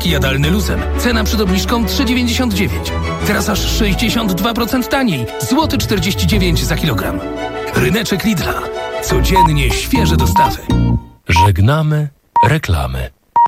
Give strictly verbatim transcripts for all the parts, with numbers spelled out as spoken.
Środki jadalne luzem. Cena przed obniżką trzy dziewięćdziesiąt dziewięć. Teraz aż sześćdziesiąt dwa procent taniej. Złoty czterdzieści dziewięć za kilogram. Ryneczek Lidla. Codziennie świeże dostawy. Żegnamy reklamy.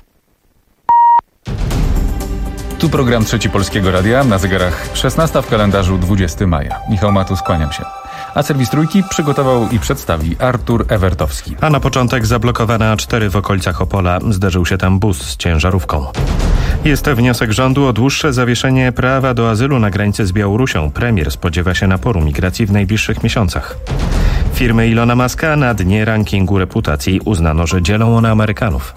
Tu program Trzeci Polskiego Radia, na zegarach szesnasta, w kalendarzu dwudziestego maja. Michał Matus, kłaniam się. A serwis Trójki przygotował i przedstawi Artur Ewertowski. A na początek zablokowana A cztery w okolicach Opola. Zderzył się tam bus z ciężarówką. Jest to wniosek rządu o dłuższe zawieszenie prawa do azylu na granicy z Białorusią. Premier spodziewa się naporu migracji w najbliższych miesiącach. Firmy Ilona Muska na dnie rankingu reputacji. Uznano, że dzielą one Amerykanów.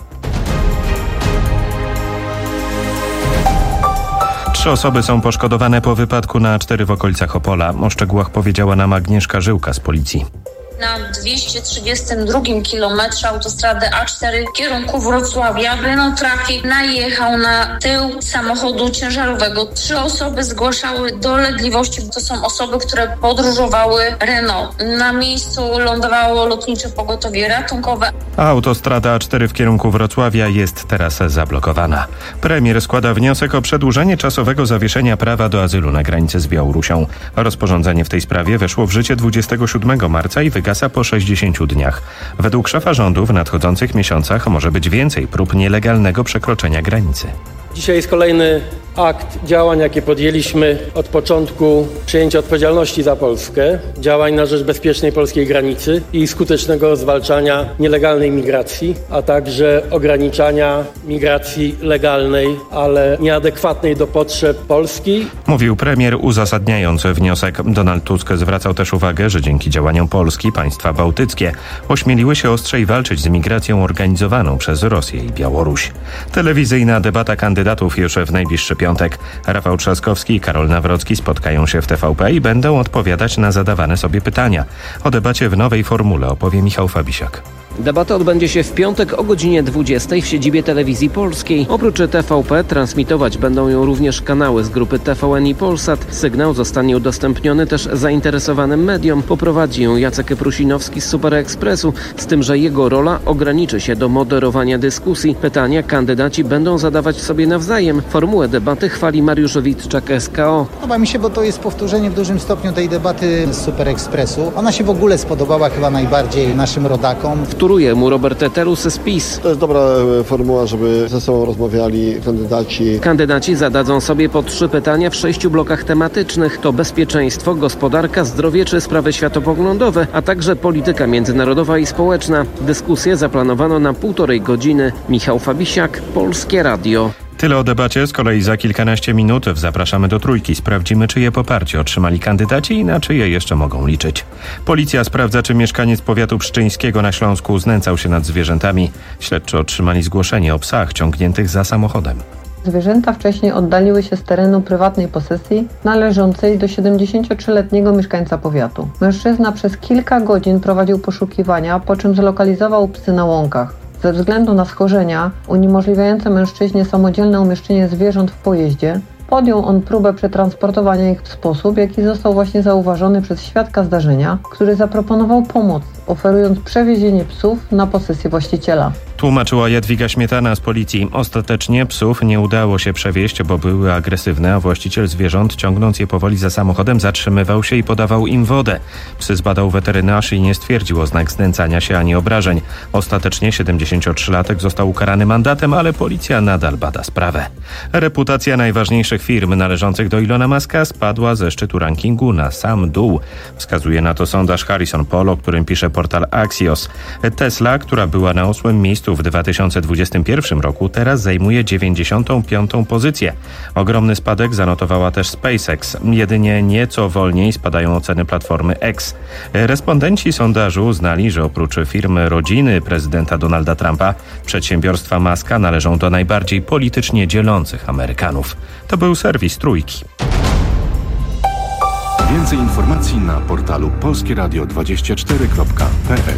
Trzy osoby są poszkodowane po wypadku na A cztery w okolicach Opola. O szczegółach powiedziała nam Agnieszka Żyłka z policji. Na dwieście trzydziestym drugim kilometrze autostrady A cztery w kierunku Wrocławia Renault Traffic najechał na tył samochodu ciężarowego. Trzy osoby zgłaszały dolegliwości. To są osoby, które podróżowały Renault. Na miejscu lądowało lotnicze pogotowie ratunkowe. Autostrada A cztery w kierunku Wrocławia jest teraz zablokowana. Premier składa wniosek o przedłużenie czasowego zawieszenia prawa do azylu na granicy z Białorusią. Rozporządzenie w tej sprawie weszło w życie dwudziestego siódmego marca i wygasa po sześćdziesięciu dniach. Według szefa rządu w nadchodzących miesiącach może być więcej prób nielegalnego przekroczenia granicy. Dzisiaj jest kolejny akt działań, jakie podjęliśmy od początku przejęcia odpowiedzialności za Polskę, działań na rzecz bezpiecznej polskiej granicy i skutecznego zwalczania nielegalnej migracji, a także ograniczania migracji legalnej, ale nieadekwatnej do potrzeb Polski. Mówił premier, uzasadniając wniosek. Donald Tusk zwracał też uwagę, że dzięki działaniom Polski państwa bałtyckie ośmieliły się ostrzej walczyć z migracją organizowaną przez Rosję i Białoruś. Telewizyjna debata kandydatów już w najbliższy piątek. Rafał Trzaskowski i Karol Nawrocki spotkają się w T V P i będą odpowiadać na zadawane sobie pytania. O debacie w nowej formule opowie Michał Fabisiak. Debata odbędzie się w piątek o godzinie dwudziestej w siedzibie Telewizji Polskiej. Oprócz T V P transmitować będą ją również kanały z grupy T V N i Polsat. Sygnał zostanie udostępniony też zainteresowanym mediom. Poprowadzi ją Jacek Prusinowski z Super Expressu, z tym, że jego rola ograniczy się do moderowania dyskusji. Pytania kandydaci będą zadawać sobie nawzajem. Formułę debaty chwali Mariusz Witczak, S K O. Podoba mi się, bo to jest powtórzenie w dużym stopniu tej debaty z Super Expressu. Ona się w ogóle spodobała chyba najbardziej naszym rodakom. Wtóruje mu Robert Teterus z PiS. To jest dobra formuła, żeby ze sobą rozmawiali kandydaci. Kandydaci zadadzą sobie po trzy pytania w sześciu blokach tematycznych. To bezpieczeństwo, gospodarka, zdrowie czy sprawy światopoglądowe, a także polityka międzynarodowa i społeczna. Dyskusję zaplanowano na półtorej godziny. Michał Fabisiak, Polskie Radio. Tyle o debacie, z kolei za kilkanaście minut zapraszamy do Trójki. Sprawdzimy, czyje poparcie otrzymali kandydaci i na czyje jeszcze mogą liczyć. Policja sprawdza, czy mieszkaniec powiatu pszczyńskiego na Śląsku znęcał się nad zwierzętami. Śledczy otrzymali zgłoszenie o psach ciągniętych za samochodem. Zwierzęta wcześniej oddaliły się z terenu prywatnej posesji należącej do siedemdziesięciotrzyletniego mieszkańca powiatu. Mężczyzna przez kilka godzin prowadził poszukiwania, po czym zlokalizował psy na łąkach. Ze względu na schorzenia uniemożliwiające mężczyźnie samodzielne umieszczenie zwierząt w pojeździe, podjął on próbę przetransportowania ich w sposób, jaki został właśnie zauważony przez świadka zdarzenia, który zaproponował pomoc, oferując przewiezienie psów na posesję właściciela. Tłumaczyła Jadwiga Śmietana z policji. Ostatecznie psów nie udało się przewieźć, bo były agresywne, a właściciel zwierząt, ciągnąc je powoli za samochodem, zatrzymywał się i podawał im wodę. Psy zbadał weterynarz i nie stwierdził oznak znęcania się ani obrażeń. Ostatecznie siedemdziesięciotrzylatek został ukarany mandatem, ale policja nadal bada sprawę. Reputacja najważniejszych firm należących do Ilona Muska spadła ze szczytu rankingu na sam dół. Wskazuje na to sondaż Harrison Poll, o którym pisze portal Axios. Tesla, która była na ósmym miejscu w dwa tysiące dwudziestym pierwszym roku, teraz zajmuje dziewięćdziesiątą piątą pozycję. Ogromny spadek zanotowała też SpaceX. Jedynie nieco wolniej spadają oceny platformy X. Respondenci sondażu uznali, że oprócz firmy rodziny prezydenta Donalda Trumpa, przedsiębiorstwa Muska należą do najbardziej politycznie dzielących Amerykanów. To był serwis Trójki. Więcej informacji na portalu polskie radio dwadzieścia cztery kropka p l.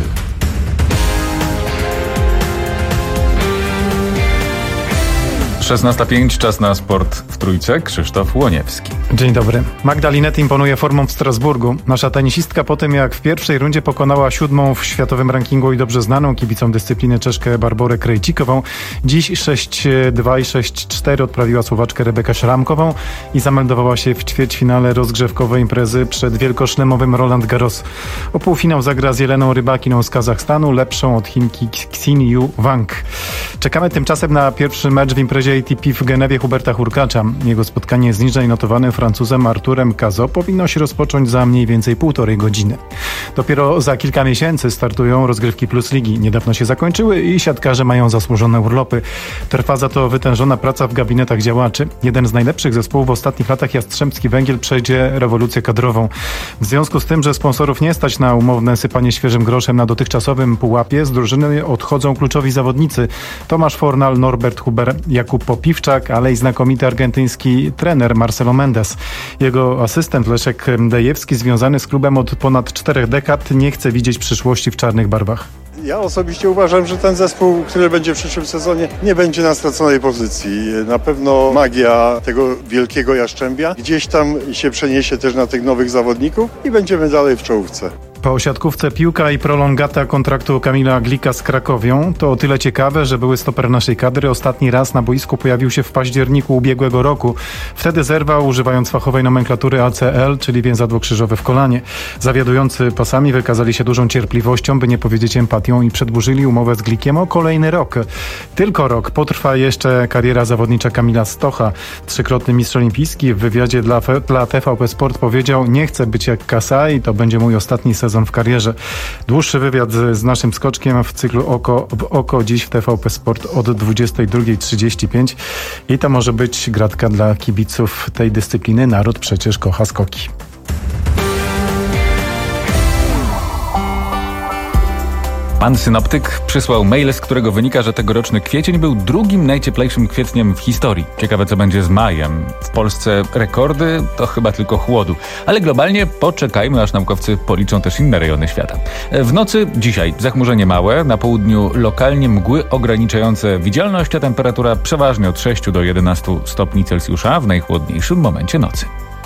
szesnasta pięć, czas na sport w Trójce. Krzysztof Łoniewski. Dzień dobry. Magda Linette imponuje formą w Strasburgu. Nasza tenisistka po tym, jak w pierwszej rundzie pokonała siódmą w światowym rankingu i dobrze znaną kibicom dyscypliny Czeszkę Barborę Krejcikową, dziś sześć dwa i sześć cztery odprawiła Słowaczkę Rebekę Szramkową i zameldowała się w ćwierćfinale rozgrzewkowej imprezy przed wielkoszlemowym Roland Garros. O półfinał zagra z Jeleną Rybakiną z Kazachstanu, lepszą od Chinki Xin Yu Wang. Czekamy tymczasem na pierwszy mecz w imprezie A T P w Genewie Huberta Hurkacza. Jego spotkanie z niżej notowanym Francuzem Arturem Cazaux powinno się rozpocząć za mniej więcej półtorej godziny. Dopiero za kilka miesięcy startują rozgrywki Plus Ligi. Niedawno się zakończyły i siatkarze mają zasłużone urlopy. Trwa za to wytężona praca w gabinetach działaczy. Jeden z najlepszych zespołów w ostatnich latach, Jastrzębski Węgiel, przejdzie rewolucję kadrową. W związku z tym, że sponsorów nie stać na umowne sypanie świeżym groszem na dotychczasowym pułapie, z drużyny odchodzą kluczowi zawodnicy. Tomasz Fornal, Norbert Huber, Jakub Popiwczak, ale i znakomity argentyński trener Marcelo Mendes. Jego asystent Leszek Dejewski, związany z klubem od ponad czterech dekad, nie chce widzieć przyszłości w czarnych barwach. Ja osobiście uważam, że ten zespół, który będzie w przyszłym sezonie, nie będzie na straconej pozycji. Na pewno magia tego wielkiego Jaszczębia gdzieś tam się przeniesie też na tych nowych zawodników i będziemy dalej w czołówce. Po siatkówce piłka i prolongata kontraktu Kamila Glika z Krakowią to o tyle ciekawe, że były stoper naszej kadry ostatni raz na boisku pojawił się w październiku ubiegłego roku. Wtedy zerwał, używając fachowej nomenklatury A C L, czyli więzadło krzyżowe w kolanie. Zawiadujący pasami wykazali się dużą cierpliwością, by nie powiedzieć empatią, i przedłużyli umowę z Glikiem o kolejny rok. Tylko rok potrwa jeszcze kariera zawodnicza Kamila Stocha. Trzykrotny mistrz olimpijski w wywiadzie dla, dla T V P Sport powiedział: nie chcę być jak Kasai, to będzie mój ostatni sezon w karierze. Dłuższy wywiad z, z naszym skoczkiem w cyklu Oko w Oko dziś w T V P Sport od dwudziestej drugiej trzydzieści pięć i to może być gratka dla kibiców tej dyscypliny. Naród przecież kocha skoki. Pan synoptyk przysłał mail, z którego wynika, że tegoroczny kwiecień był drugim najcieplejszym kwietniem w historii. Ciekawe, co będzie z majem. W Polsce rekordy to chyba tylko chłodu. Ale globalnie poczekajmy, aż naukowcy policzą też inne rejony świata. W nocy dzisiaj zachmurzenie małe, na południu lokalnie mgły ograniczające widzialność, a temperatura przeważnie od sześciu do jedenastu stopni Celsjusza w najchłodniejszym momencie nocy.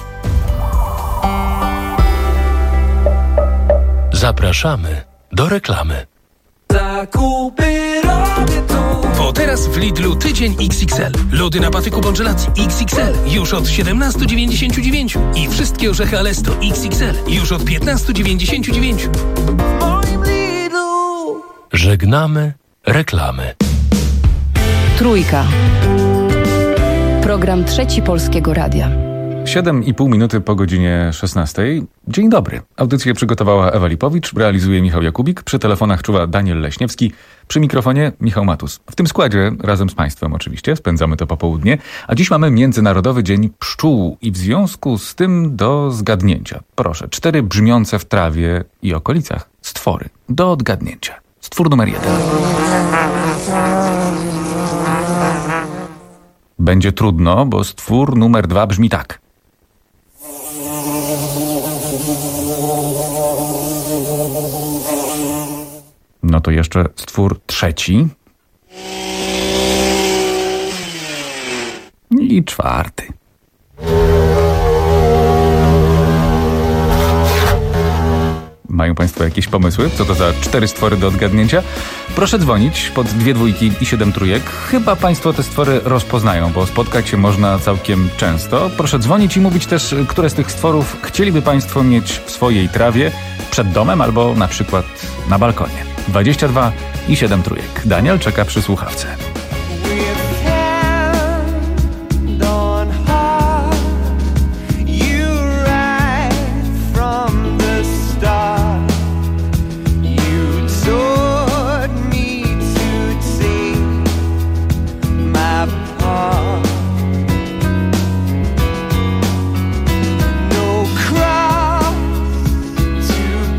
Zapraszamy do reklamy. Zakupy robię tu. Bo teraz w Lidlu tydzień X X L. Lody na patyku Bongelacji X X L już od siedemnaście dziewięćdziesiąt dziewięć i wszystkie orzechy Alesto X X L już od piętnaście dziewięćdziesiąt dziewięć. W moim Lidlu. Żegnamy reklamy. Trójka. Program Trzeci Polskiego Radia. siedem i pół minuty po godzinie szesnastej. Dzień dobry. Audycję przygotowała Ewa Lipowicz, realizuje Michał Jakubik, przy telefonach czuwa Daniel Leśniewski, przy mikrofonie Michał Matus. W tym składzie, razem z Państwem oczywiście, spędzamy to popołudnie, a dziś mamy Międzynarodowy Dzień Pszczół i w związku z tym do zgadnięcia. Proszę, cztery brzmiące w trawie i okolicach stwory. Do odgadnięcia. Stwór numer jeden. Będzie trudno, bo stwór numer dwa brzmi tak. No to jeszcze stwór trzeci. I czwarty. Mają Państwo jakieś pomysły? Co to za cztery stwory do odgadnięcia? Proszę dzwonić pod dwie dwójki i siedem trójek. Chyba Państwo te stwory rozpoznają, bo spotkać się można całkiem często. Proszę dzwonić i mówić też, które z tych stworów chcieliby Państwo mieć w swojej trawie, przed domem albo na przykład na balkonie. dwadzieścia dwa i siedem trójek. Daniel czeka przy słuchawce.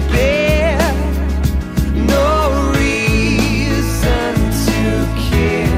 No reason to care.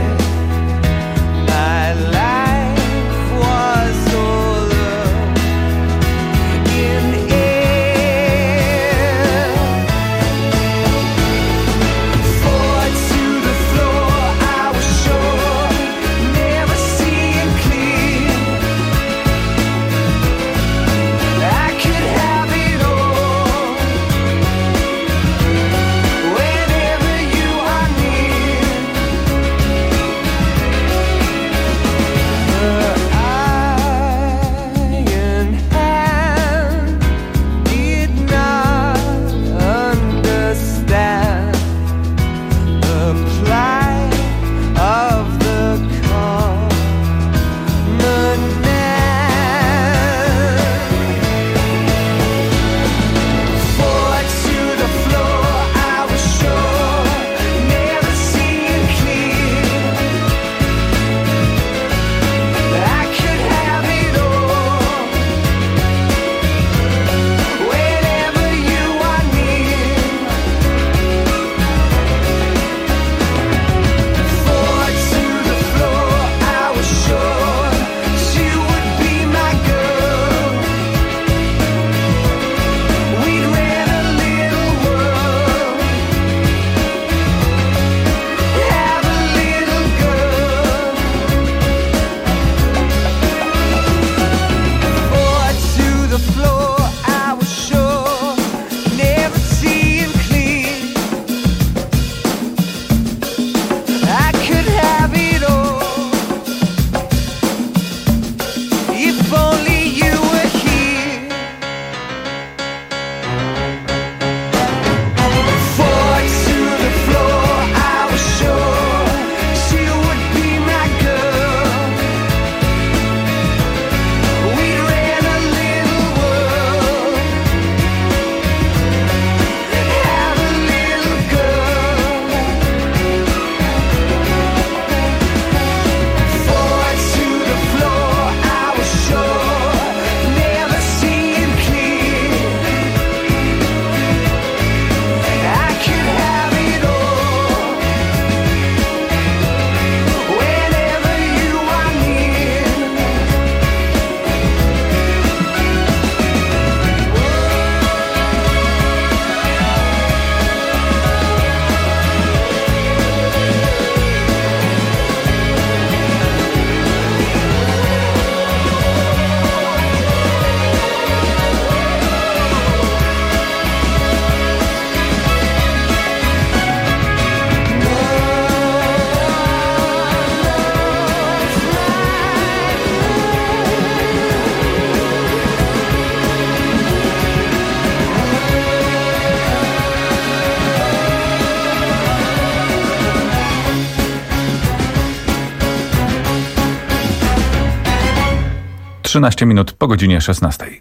trzynaście minut po godzinie szesnastej.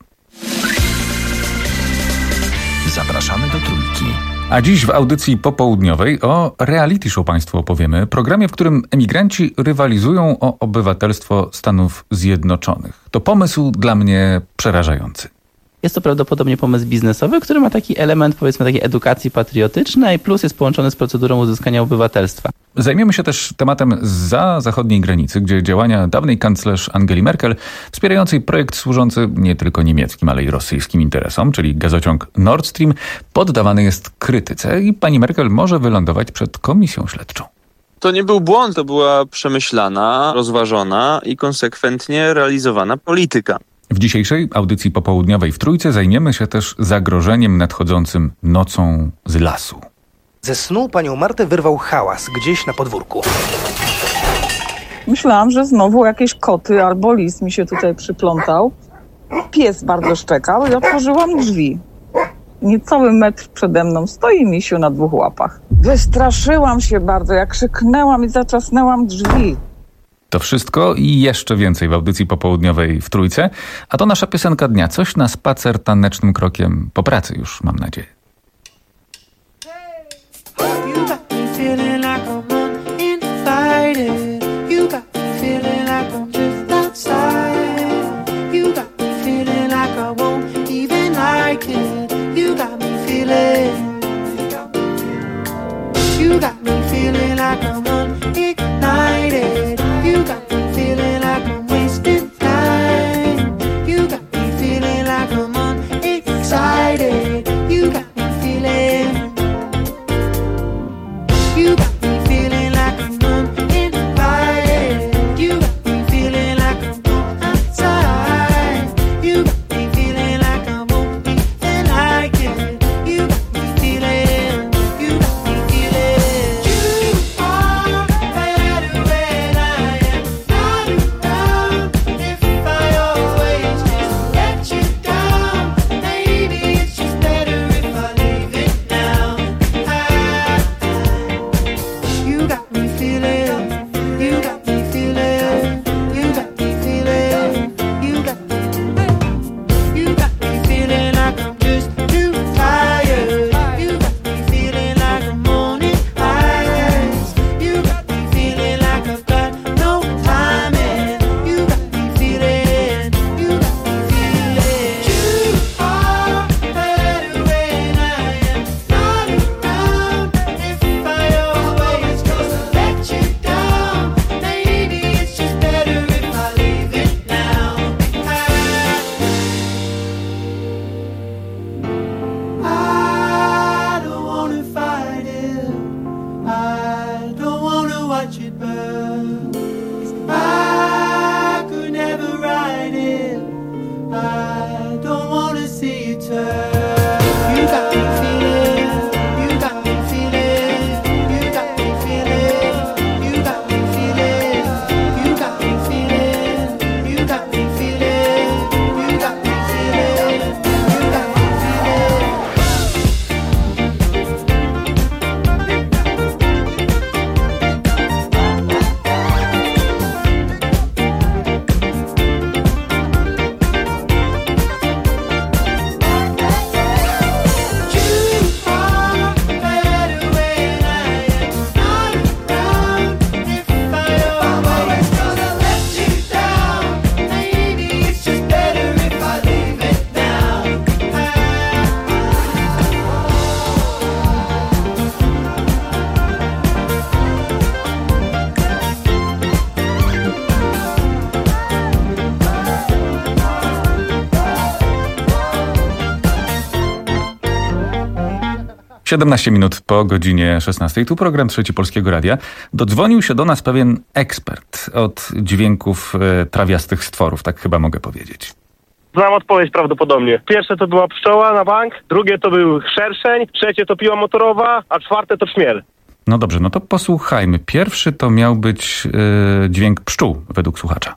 Zapraszamy do Trójki. A dziś w audycji popołudniowej o reality show Państwu opowiemy. Programie, w którym emigranci rywalizują o obywatelstwo Stanów Zjednoczonych. To pomysł dla mnie przerażający. Jest to prawdopodobnie pomysł biznesowy, który ma taki element, powiedzmy, takiej edukacji patriotycznej, plus jest połączony z procedurą uzyskania obywatelstwa. Zajmiemy się też tematem zza zachodniej granicy, gdzie działania dawnej kanclerz Angeli Merkel, wspierającej projekt służący nie tylko niemieckim, ale i rosyjskim interesom, czyli gazociąg Nord Stream, poddawany jest krytyce i pani Merkel może wylądować przed komisją śledczą. To nie był błąd, to była przemyślana, rozważona i konsekwentnie realizowana polityka. W dzisiejszej audycji popołudniowej w Trójce zajmiemy się też zagrożeniem nadchodzącym nocą z lasu. Ze snu panią Martę wyrwał hałas gdzieś na podwórku. Myślałam, że znowu jakieś koty albo lis mi się tutaj przyplątał. Pies bardzo szczekał i otworzyłam drzwi. Niecały metr przede mną stoi misiu na dwóch łapach. Wystraszyłam się bardzo, jak krzyknęłam i zatrzasnęłam drzwi. To wszystko i jeszcze więcej w audycji popołudniowej w Trójce. A to nasza piosenka dnia. Coś na spacer tanecznym krokiem po pracy już, mam nadzieję. siedemnaście minut po godzinie szesnastej. Tu program Trzeci Polskiego Radia. Dodzwonił się do nas pewien ekspert od dźwięków e, trawiastych stworów, tak chyba mogę powiedzieć. Znam odpowiedź prawdopodobnie. Pierwsze to była pszczoła na bank, drugie to był szerszeń, trzecie to piła motorowa, a czwarte to trzmiel. No dobrze, no to posłuchajmy. Pierwszy to miał być e, dźwięk pszczół, według słuchacza.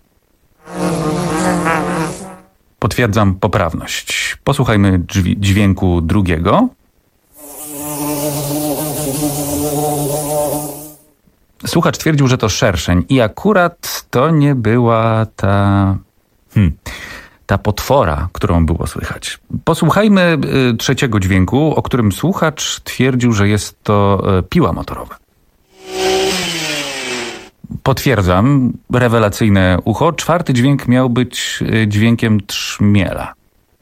Potwierdzam poprawność. Posłuchajmy drzwi, dźwięku drugiego. Słuchacz twierdził, że to szerszeń i akurat to nie była ta Hmm. Ta potwora, którą było słychać. Posłuchajmy y, trzeciego dźwięku, o którym słuchacz twierdził, że jest to y, piła motorowa. Potwierdzam, rewelacyjne ucho. Czwarty dźwięk miał być y, dźwiękiem trzmiela.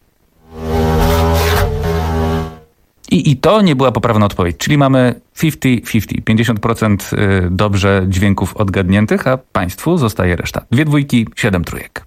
I, I to nie była poprawna odpowiedź, czyli mamy pięćdziesiąt pięćdziesiąt. pięćdziesiąt procent dobrze dźwięków odgadniętych, a państwu zostaje reszta. Dwie dwójki, siedem trójek.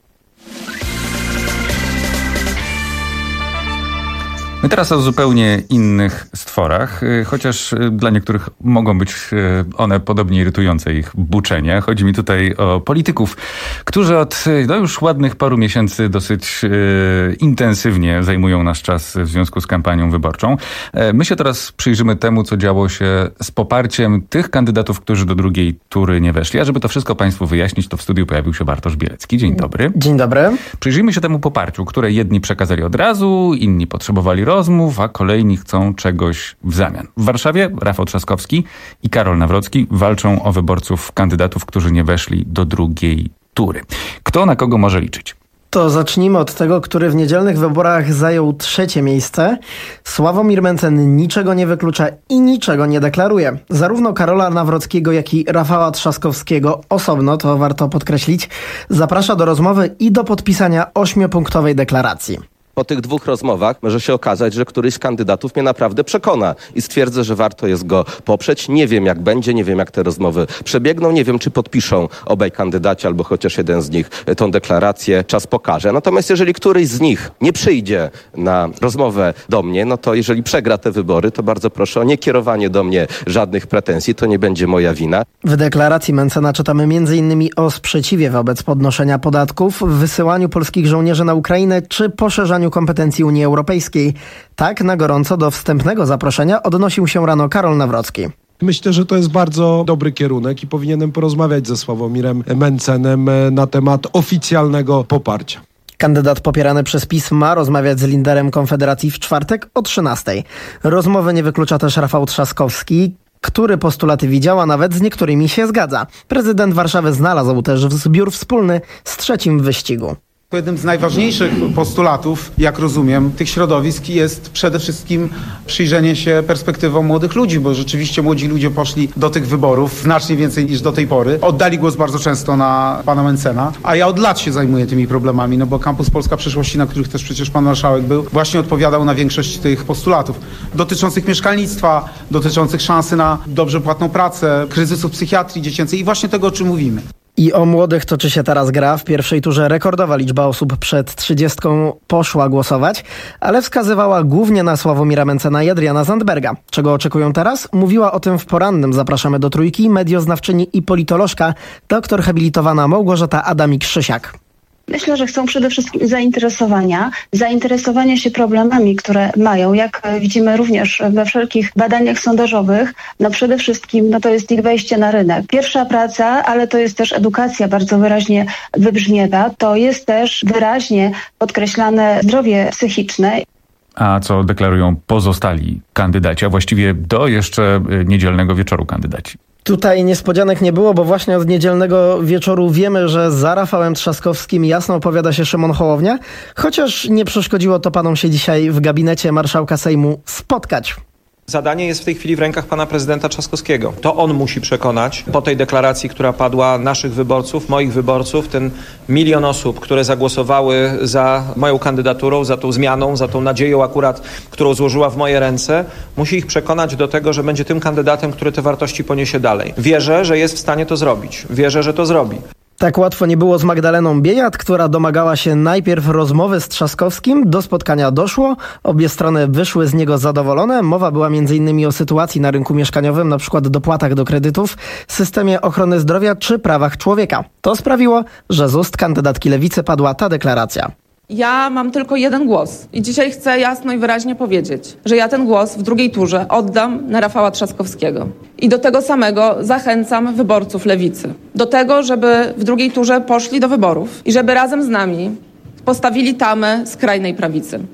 My teraz o zupełnie innych stworach, chociaż dla niektórych mogą być one podobnie irytujące, ich buczenie. Chodzi mi tutaj o polityków, którzy od no już ładnych paru miesięcy dosyć e, intensywnie zajmują nasz czas w związku z kampanią wyborczą. E, my się teraz przyjrzymy temu, co działo się z poparciem tych kandydatów, którzy do drugiej tury nie weszli. A żeby to wszystko państwu wyjaśnić, to w studiu pojawił się Bartosz Bielecki. Dzień dobry. Dzień dobry. Przyjrzyjmy się temu poparciu, które jedni przekazali od razu, inni potrzebowali rozmów, a kolejni chcą czegoś w zamian. W Warszawie Rafał Trzaskowski i Karol Nawrocki walczą o wyborców kandydatów, którzy nie weszli do drugiej tury. Kto na kogo może liczyć? To zacznijmy od tego, który w niedzielnych wyborach zajął trzecie miejsce. Sławomir Mencen niczego nie wyklucza i niczego nie deklaruje. Zarówno Karola Nawrockiego, jak i Rafała Trzaskowskiego osobno, to warto podkreślić, zaprasza do rozmowy i do podpisania ośmiopunktowej deklaracji. Po tych dwóch rozmowach może się okazać, że któryś z kandydatów mnie naprawdę przekona i stwierdzę, że warto jest go poprzeć. Nie wiem, jak będzie, nie wiem, jak te rozmowy przebiegną, nie wiem, czy podpiszą obaj kandydaci albo chociaż jeden z nich tą deklarację. Czas pokaże. Natomiast jeżeli któryś z nich nie przyjdzie na rozmowę do mnie, no to jeżeli przegra te wybory, to bardzo proszę o niekierowanie do mnie żadnych pretensji. To nie będzie moja wina. W deklaracji Mencena czytamy między innymi o sprzeciwie wobec podnoszenia podatków, wysyłaniu polskich żołnierzy na Ukrainę czy poszerzaniu kompetencji Unii Europejskiej. Tak na gorąco do wstępnego zaproszenia odnosił się rano Karol Nawrocki. Myślę, że to jest bardzo dobry kierunek i powinienem porozmawiać ze Sławomirem Mencenem na temat oficjalnego poparcia. Kandydat popierany przez PiS ma rozmawiać z liderem Konfederacji w czwartek o trzynastej. Rozmowy nie wyklucza też Rafał Trzaskowski, który postulaty widział, a nawet z niektórymi się zgadza. Prezydent Warszawy znalazł też zbiór wspólny z trzecim w wyścigu. Jednym z najważniejszych postulatów, jak rozumiem, tych środowisk jest przede wszystkim przyjrzenie się perspektywom młodych ludzi, bo rzeczywiście młodzi ludzie poszli do tych wyborów znacznie więcej niż do tej pory. Oddali głos bardzo często na pana Mencena, a ja od lat się zajmuję tymi problemami, no bo Kampus Polska Przyszłości, na których też przecież pan marszałek był, właśnie odpowiadał na większość tych postulatów dotyczących mieszkalnictwa, dotyczących szansy na dobrze płatną pracę, kryzysu psychiatrii dziecięcej i właśnie tego, o czym mówimy. I o młodych toczy się teraz gra. W pierwszej turze rekordowa liczba osób przed trzydziestką poszła głosować, ale wskazywała głównie na Sławomira Mencena i Adriana Zandberga. Czego oczekują teraz? Mówiła o tym w porannym Zapraszamy do Trójki medioznawczyni i politolożka, doktor habilitowana Małgorzata Adamik-Krzysiak. Myślę, że chcą przede wszystkim zainteresowania, zainteresowania się problemami, które mają. Jak widzimy również we wszelkich badaniach sondażowych, no przede wszystkim no to jest ich wejście na rynek. Pierwsza praca, ale to jest też edukacja, bardzo wyraźnie wybrzmiewa. To jest też wyraźnie podkreślane zdrowie psychiczne. A co deklarują pozostali kandydaci, a właściwie do jeszcze niedzielnego wieczoru kandydaci? Tutaj niespodzianek nie było, bo właśnie od niedzielnego wieczoru wiemy, że za Rafałem Trzaskowskim jasno opowiada się Szymon Hołownia, chociaż nie przeszkodziło to panom się dzisiaj w gabinecie marszałka Sejmu spotkać. Zadanie jest w tej chwili w rękach pana prezydenta Trzaskowskiego. To on musi przekonać po tej deklaracji, która padła, naszych wyborców, moich wyborców, ten milion osób, które zagłosowały za moją kandydaturą, za tą zmianą, za tą nadzieją akurat, którą złożyła w moje ręce, musi ich przekonać do tego, że będzie tym kandydatem, który te wartości poniesie dalej. Wierzę, że jest w stanie to zrobić. Wierzę, że to zrobi. Tak łatwo nie było z Magdaleną Biejat, która domagała się najpierw rozmowy z Trzaskowskim. Do spotkania doszło. Obie strony wyszły z niego zadowolone. Mowa była między innymi o sytuacji na rynku mieszkaniowym, na przykład dopłatach do kredytów, systemie ochrony zdrowia czy prawach człowieka. To sprawiło, że z ust kandydatki Lewicy padła ta deklaracja. Ja mam tylko jeden głos i dzisiaj chcę jasno i wyraźnie powiedzieć, że ja ten głos w drugiej turze oddam na Rafała Trzaskowskiego. I do tego samego zachęcam wyborców Lewicy. Do tego, żeby w drugiej turze poszli do wyborów i żeby razem z nami postawili tamę skrajnej prawicy.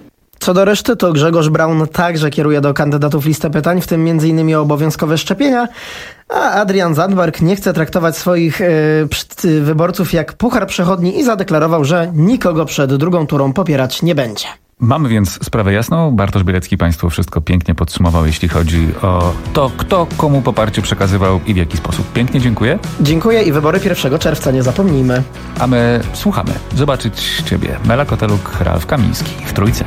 Co do reszty, to Grzegorz Braun także kieruje do kandydatów listę pytań, w tym między innymi o obowiązkowe szczepienia, a Adrian Zandberg nie chce traktować swoich yy, wyborców jak puchar przechodni i zadeklarował, że nikogo przed drugą turą popierać nie będzie. Mamy więc sprawę jasną. Bartosz Bielecki Państwu wszystko pięknie podsumował, jeśli chodzi o to, kto komu poparcie przekazywał i w jaki sposób. Pięknie dziękuję. Dziękuję i wybory pierwszego czerwca, nie zapomnijmy. A my słuchamy. Zobaczyć Ciebie. Mela Koteluk, Ralf Kamiński w Trójce.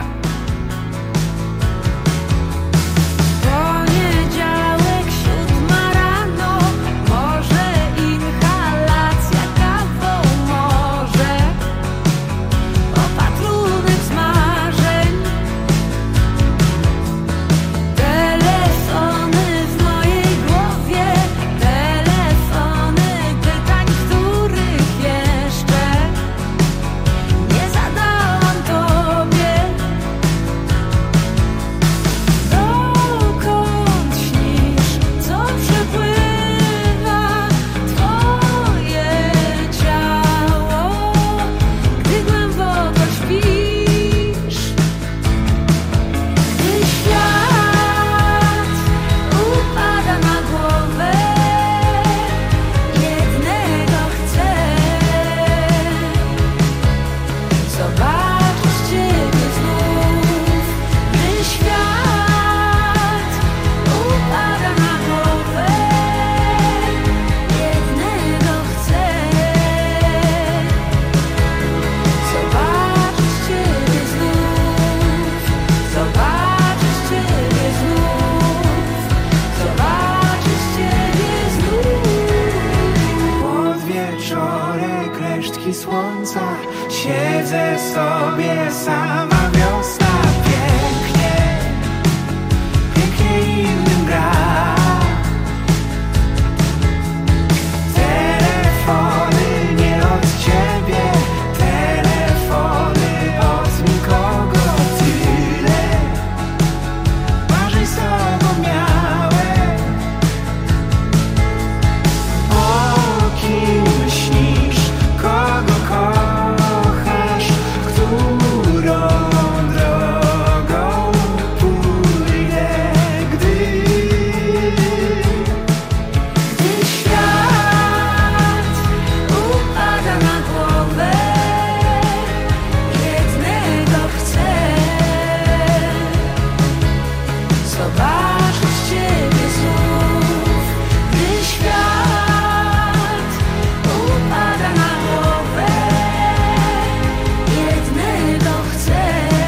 Siedzę sobie sama, wiosna pięknie, pięknie innym gra. Telefony nie od ciebie, telefony od nikogo. Tyle marzeń z tobą miałem. O kim myślisz, kogo kochasz, którą drogą pójdę, gdy, gdy świat upada na głowę. Jednego chcę, zobaczyć ciebie znów, gdy świat upada na głowę. Jednego chcę,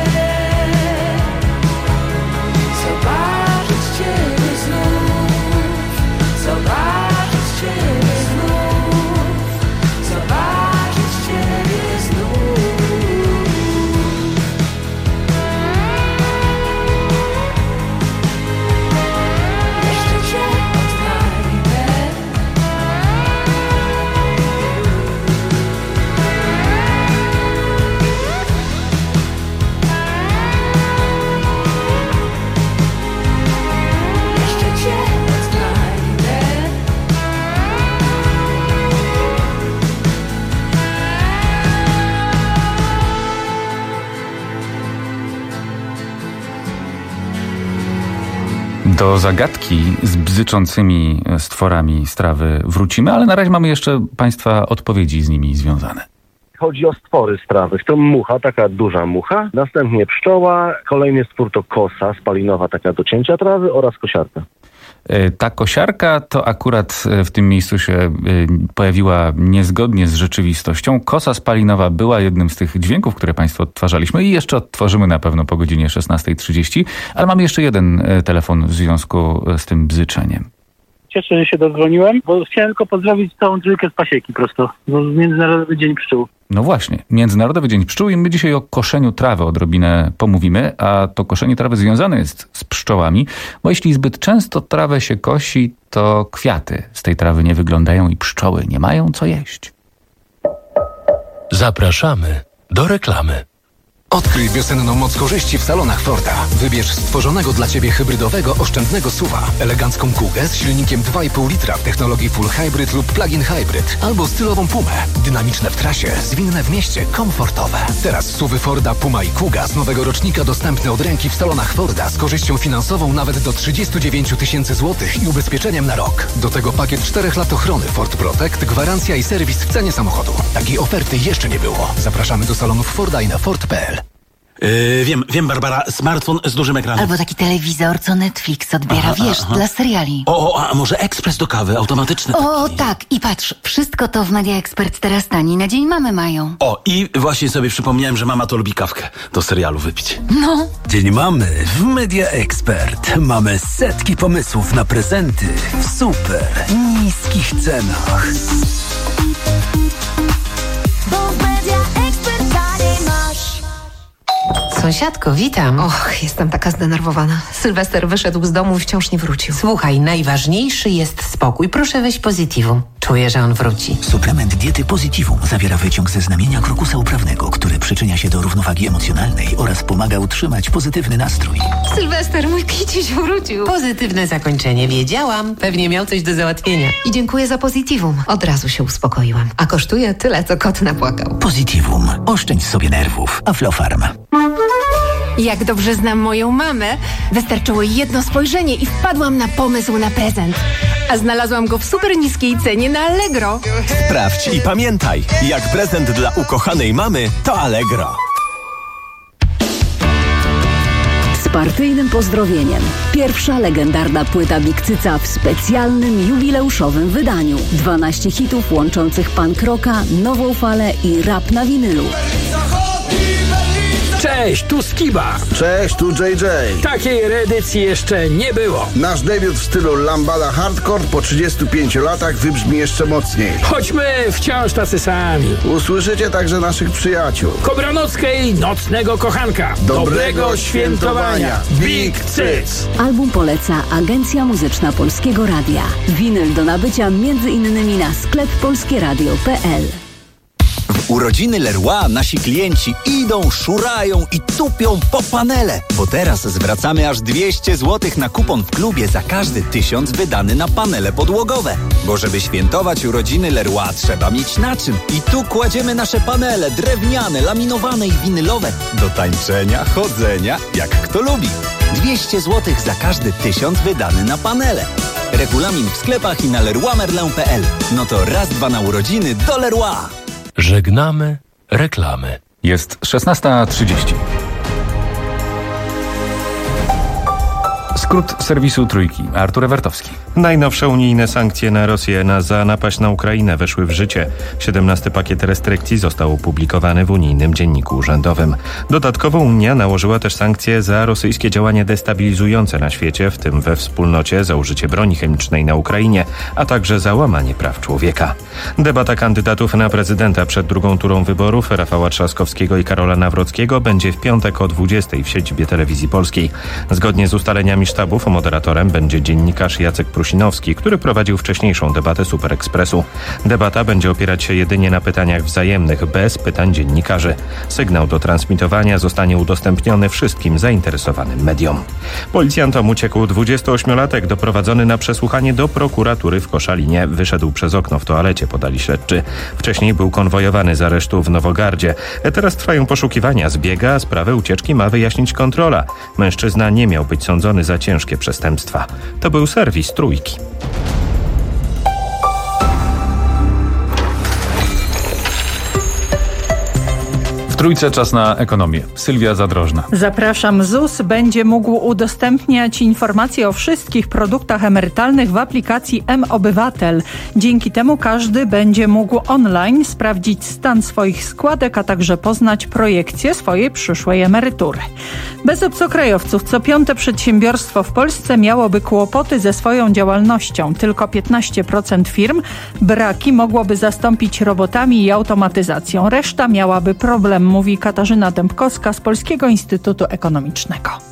zobaczyć ciebie znów, zobaczyć ciebie znów, zobaczyć ciebie znów. Jeszcze cię odnajdę. Jeszcze cię odnajdę. Do zagadki z bzyczącymi stworami z trawy wrócimy, ale na razie mamy jeszcze Państwa odpowiedzi z nimi związane. Chodzi o stwory z trawy. To mucha, taka duża mucha, następnie pszczoła, kolejny stwór to kosa spalinowa, taka do cięcia trawy oraz kosiarka. E, Ta kosiarka to akurat e, w tym miejscu się e, pojawiła niezgodnie z rzeczywistością. Kosa spalinowa była jednym z tych dźwięków, które Państwo odtwarzaliśmy i jeszcze odtworzymy na pewno po godzinie szesnastej trzydzieści, ale mamy jeszcze jeden e, telefon w związku z tym bzyczeniem. Cieszę, że się dodzwoniłem, bo chciałem tylko pozdrowić całą trójkę z Pasieki prosto, bo Międzynarodowy Dzień Pszczół. No właśnie, Międzynarodowy Dzień Pszczół i my dzisiaj o koszeniu trawy odrobinę pomówimy, a to koszenie trawy związane jest z pszczołami, bo jeśli zbyt często trawę się kosi, to kwiaty z tej trawy nie wyglądają i pszczoły nie mają co jeść. Zapraszamy do reklamy. Odkryj wiosenną moc korzyści w salonach Forda. Wybierz stworzonego dla Ciebie hybrydowego, oszczędnego S U V-a, elegancką Kugę z silnikiem dwa i pół litra w technologii Full Hybrid lub Plug-in Hybrid, albo stylową Pumę. Dynamiczne w trasie, zwinne w mieście, komfortowe. Teraz S U V-y Forda Puma i Kuga z nowego rocznika dostępne od ręki w salonach Forda z korzyścią finansową nawet do trzydzieści dziewięć tysięcy złotych i ubezpieczeniem na rok. Do tego pakiet czterech lat ochrony Ford Protect, gwarancja i serwis w cenie samochodu. Takiej oferty jeszcze nie było. Zapraszamy do salonów Forda i na Ford kropka p l. Yy, wiem, wiem, Barbara, smartfon z dużym ekranem. Albo taki telewizor, co Netflix odbiera, aha, wiesz, aha. dla seriali. O, o, a może ekspres do kawy, automatyczny O, taki. tak, i patrz, wszystko to w Media Expert teraz taniej na dzień mamy mają. O, i właśnie sobie przypomniałem, że mama to lubi kawkę do serialu wypić. No. Dzień mamy w Media Expert. Mamy setki pomysłów na prezenty w super niskich cenach. Sąsiadko, witam. Och, jestem taka zdenerwowana. Sylwester wyszedł z domu i wciąż nie wrócił. Słuchaj, najważniejszy jest spokój. Proszę weź Positivum. Czuję, że on wróci. Suplement diety Positivum zawiera wyciąg ze znamienia krokusa uprawnego, który przyczynia się do równowagi emocjonalnej oraz pomaga utrzymać pozytywny nastrój. Sylwester, mój kiciuś wrócił. Pozytywne zakończenie, wiedziałam. Pewnie miał coś do załatwienia. I dziękuję za Positivum. Od razu się uspokoiłam. A kosztuje tyle, co kot napłakał. Positivum. Oszczędź sobie nerwów. Aflofarm. Jak dobrze znam moją mamę, wystarczyło jedno spojrzenie i wpadłam na pomysł na prezent. A znalazłam go w super niskiej cenie na Allegro. Sprawdź i pamiętaj, jak prezent dla ukochanej mamy, to Allegro. Z partyjnym pozdrowieniem. Pierwsza legendarna płyta Big Cyca w specjalnym, jubileuszowym wydaniu. dwanaście hitów łączących punk rocka, nową falę i rap na winylu. Cześć, tu Skiba. Cześć, tu J J. Takiej reedycji jeszcze nie było. Nasz debiut w stylu lambada hardcore po trzydziestu pięciu latach wybrzmi jeszcze mocniej. Choćmy wciąż tacy sami. Usłyszycie także naszych przyjaciół. Kobranockiej Nocnego Kochanka. Dobrego, Dobrego świętowania. Big Cyc. Album poleca Agencja Muzyczna Polskiego Radia. Winyl do nabycia między innymi na sklep polskieradio kropka p l. W urodziny Leroy nasi klienci idą, szurają i tupią po panele, bo teraz zwracamy aż dwieście złotych na kupon w klubie za każdy tysiąc wydany na panele podłogowe. Bo żeby świętować urodziny Leroy trzeba mieć na czym. I tu kładziemy nasze panele drewniane, laminowane i winylowe do tańczenia, chodzenia, jak kto lubi. dwieście złotych za każdy tysiąc wydany na panele. Regulamin w sklepach i na leroy merlin kropka p l. No to raz, dwa na urodziny do Leroy. Żegnamy reklamy. Jest szesnasta trzydzieści. Skrót serwisu Trójki. Artur Ewertowski. Najnowsze unijne sankcje na Rosję na za napaść na Ukrainę weszły w życie. siedemnasty pakiet restrykcji został opublikowany w unijnym dzienniku urzędowym. Dodatkowo Unia nałożyła też sankcje za rosyjskie działania destabilizujące na świecie, w tym we wspólnocie za użycie broni chemicznej na Ukrainie, a także za łamanie praw człowieka. Debata kandydatów na prezydenta przed drugą turą wyborów Rafała Trzaskowskiego i Karola Nawrockiego będzie w piątek o dwudziestej w siedzibie Telewizji Polskiej. Zgodnie z ustaleniami sztabów moderatorem będzie dziennikarz Jacek Prusinowski, który prowadził wcześniejszą debatę Super Expressu. Debata będzie opierać się jedynie na pytaniach wzajemnych, bez pytań dziennikarzy. Sygnał do transmitowania zostanie udostępniony wszystkim zainteresowanym mediom. Policjantom uciekł dwudziestoośmiolatek doprowadzony na przesłuchanie do prokuratury w Koszalinie. Wyszedł przez okno w toalecie, podali śledczy. Wcześniej był konwojowany z aresztu w Nowogardzie. Teraz trwają poszukiwania zbiega, a sprawę ucieczki ma wyjaśnić kontrola. Mężczyzna nie miał być sądzony za ciężkie przestępstwa. To był serwis Trójki. W Trójce czas na ekonomię. Sylwia Zadrożna. Zapraszam. Z U S będzie mógł udostępniać informacje o wszystkich produktach emerytalnych w aplikacji M-Obywatel. Dzięki temu każdy będzie mógł online sprawdzić stan swoich składek, a także poznać projekcję swojej przyszłej emerytury. Bez obcokrajowców co piąte przedsiębiorstwo w Polsce miałoby kłopoty ze swoją działalnością. Tylko piętnaście procent firm braki mogłoby zastąpić robotami i automatyzacją. Reszta miałaby problem, mówi Katarzyna Dębkowska z Polskiego Instytutu Ekonomicznego.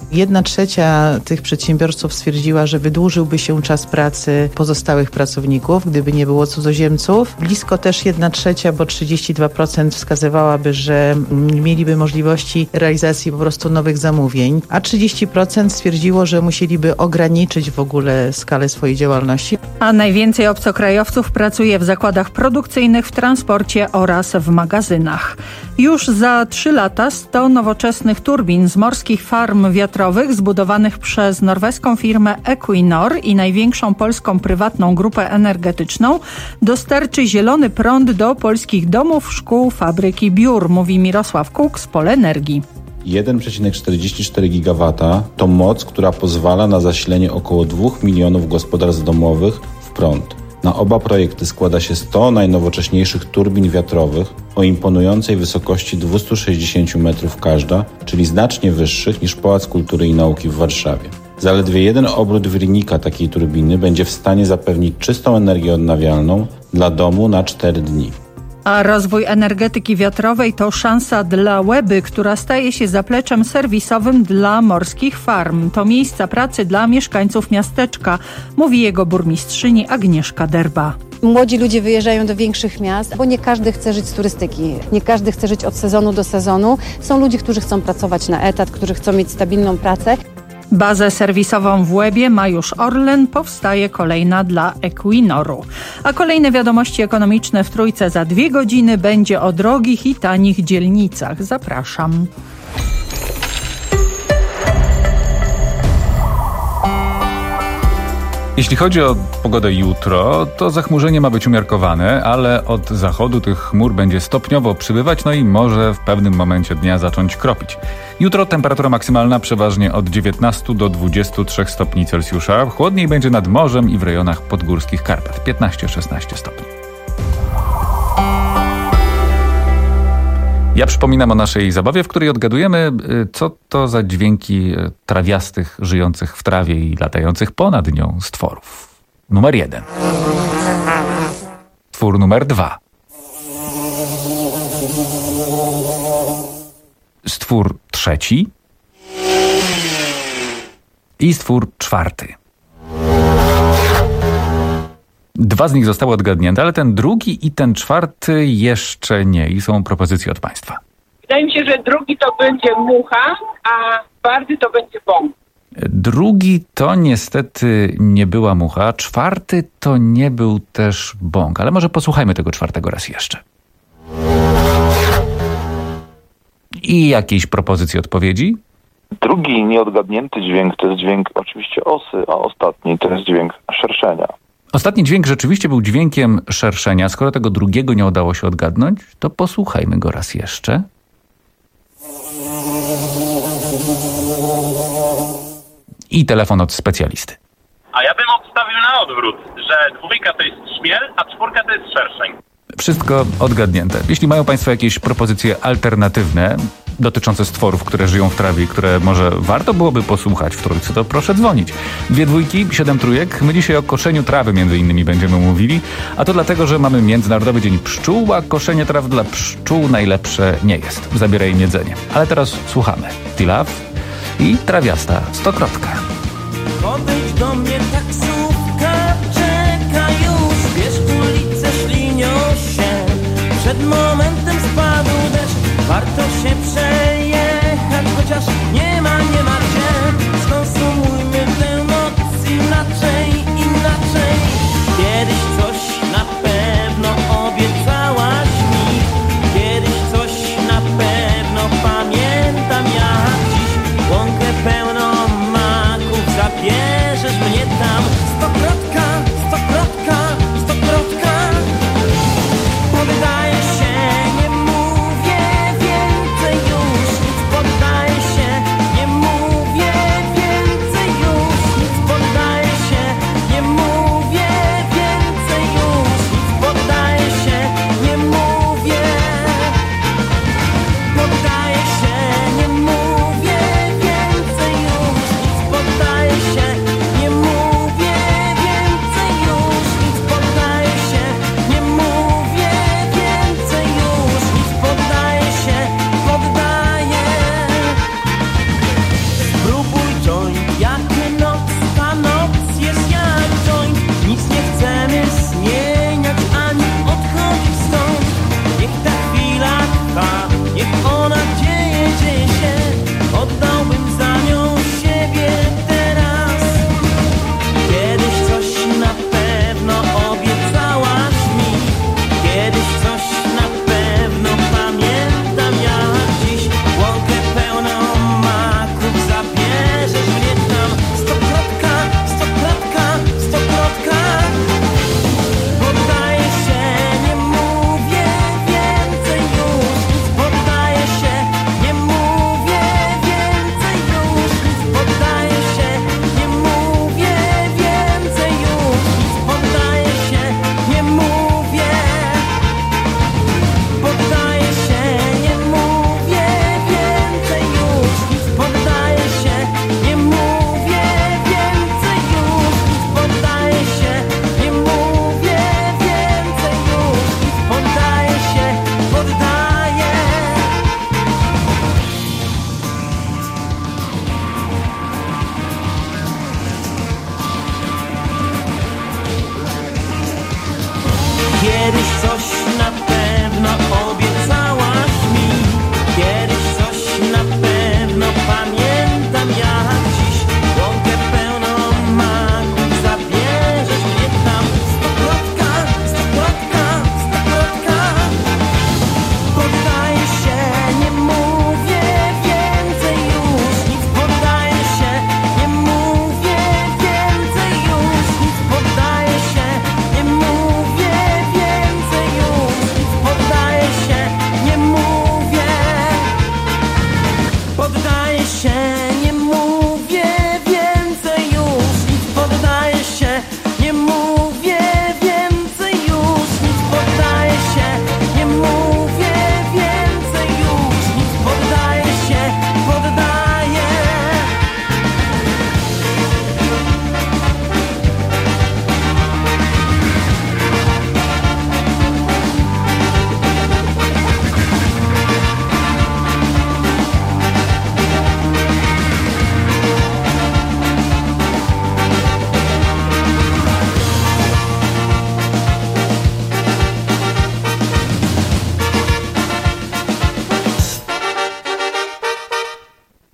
Jedna trzecia tych przedsiębiorców stwierdziła, że wydłużyłby się czas pracy pozostałych pracowników, gdyby nie było cudzoziemców. Blisko też jedna trzecia, bo trzydzieści dwa procent wskazywałaby, że mieliby możliwości realizacji po prostu nowych zamówień, a trzydzieści procent stwierdziło, że musieliby ograniczyć w ogóle skalę swojej działalności. A najwięcej obcokrajowców pracuje w zakładach produkcyjnych, w transporcie oraz w magazynach. Już za trzy lata sto nowoczesnych turbin z morskich farm wiatrowych zbudowanych przez norweską firmę Equinor i największą polską prywatną grupę energetyczną dostarczy zielony prąd do polskich domów, szkół, fabryk i biur, mówi Mirosław Kuk z Polenergii. jeden przecinek czterdzieści cztery gigawata to moc, która pozwala na zasilenie około dwóch milionów gospodarstw domowych w prąd. Na oba projekty składa się sto najnowocześniejszych turbin wiatrowych o imponującej wysokości dwieście sześćdziesiąt metrów każda, czyli znacznie wyższych niż Pałac Kultury i Nauki w Warszawie. Zaledwie jeden obrót wirnika takiej turbiny będzie w stanie zapewnić czystą energię odnawialną dla domu na cztery dni. A rozwój energetyki wiatrowej to szansa dla Łeby, która staje się zapleczem serwisowym dla morskich farm. To miejsca pracy dla mieszkańców miasteczka, mówi jego burmistrzyni Agnieszka Derba. Młodzi ludzie wyjeżdżają do większych miast, bo nie każdy chce żyć z turystyki. Nie każdy chce żyć od sezonu do sezonu. Są ludzie, którzy chcą pracować na etat, którzy chcą mieć stabilną pracę. Bazę serwisową w Łebie ma już Orlen, powstaje kolejna dla Equinoru. A kolejne wiadomości ekonomiczne w Trójce za dwie godziny będzie o drogich i tanich dzielnicach. Zapraszam. Jeśli chodzi o pogodę jutro, to zachmurzenie ma być umiarkowane, ale od zachodu tych chmur będzie stopniowo przybywać, no i może w pewnym momencie dnia zacząć kropić. Jutro temperatura maksymalna przeważnie od dziewiętnastu do dwudziestu trzech stopni Celsjusza. Chłodniej będzie nad morzem i w rejonach podgórskich Karpat, piętnaście szesnaście stopni. Ja przypominam o naszej zabawie, w której odgadujemy, co to za dźwięki trawiastych, żyjących w trawie i latających ponad nią stworów. Numer jeden. Twór numer dwa. Stwór trzeci. I stwór czwarty. Dwa z nich zostały odgadnięte, ale ten drugi i ten czwarty jeszcze nie i są propozycje od Państwa. Wydaje mi się, że drugi to będzie mucha, a czwarty to będzie bąk. Drugi to niestety nie była mucha, czwarty to nie był też bąk, ale może posłuchajmy tego czwartego raz jeszcze. I jakieś propozycje odpowiedzi? Drugi nieodgadnięty dźwięk to jest dźwięk oczywiście osy, a ostatni to jest dźwięk szerszenia. Ostatni dźwięk rzeczywiście był dźwiękiem szerszenia. Skoro tego drugiego nie udało się odgadnąć, to posłuchajmy go raz jeszcze. I telefon od specjalisty. A ja bym obstawił na odwrót, że dwójka to jest trzmiel, a czwórka to jest szerszeń. Wszystko odgadnięte. Jeśli mają Państwo jakieś propozycje alternatywne dotyczące stworów, które żyją w trawie i które może warto byłoby posłuchać w Trójce, to proszę dzwonić. Dwie dwójki, siedem trójek. My dzisiaj o koszeniu trawy między innymi będziemy mówili, a to dlatego, że mamy Międzynarodowy Dzień Pszczół, a koszenie traw dla pszczół najlepsze nie jest. Zabiera im jedzenie. Ale teraz słuchamy. T-Love i trawiasta stokrotka. Podejdź do mnie taksówka, czeka już, wiesz, ulice ślinią się. Przed momentem spadł deszcz, warto się przejechać, chociaż nie ma, nie ma gdzie. Skonsumujmy tę noc inaczej, inaczej. Kiedyś coś na pewno obiecałaś mi, kiedyś coś na pewno pamiętam jak dziś. Łąkę pełną maków, zabierzesz mnie tam. Stokrotka, stokrotka, stokrotka. Poddaję się, nie mówię więcej.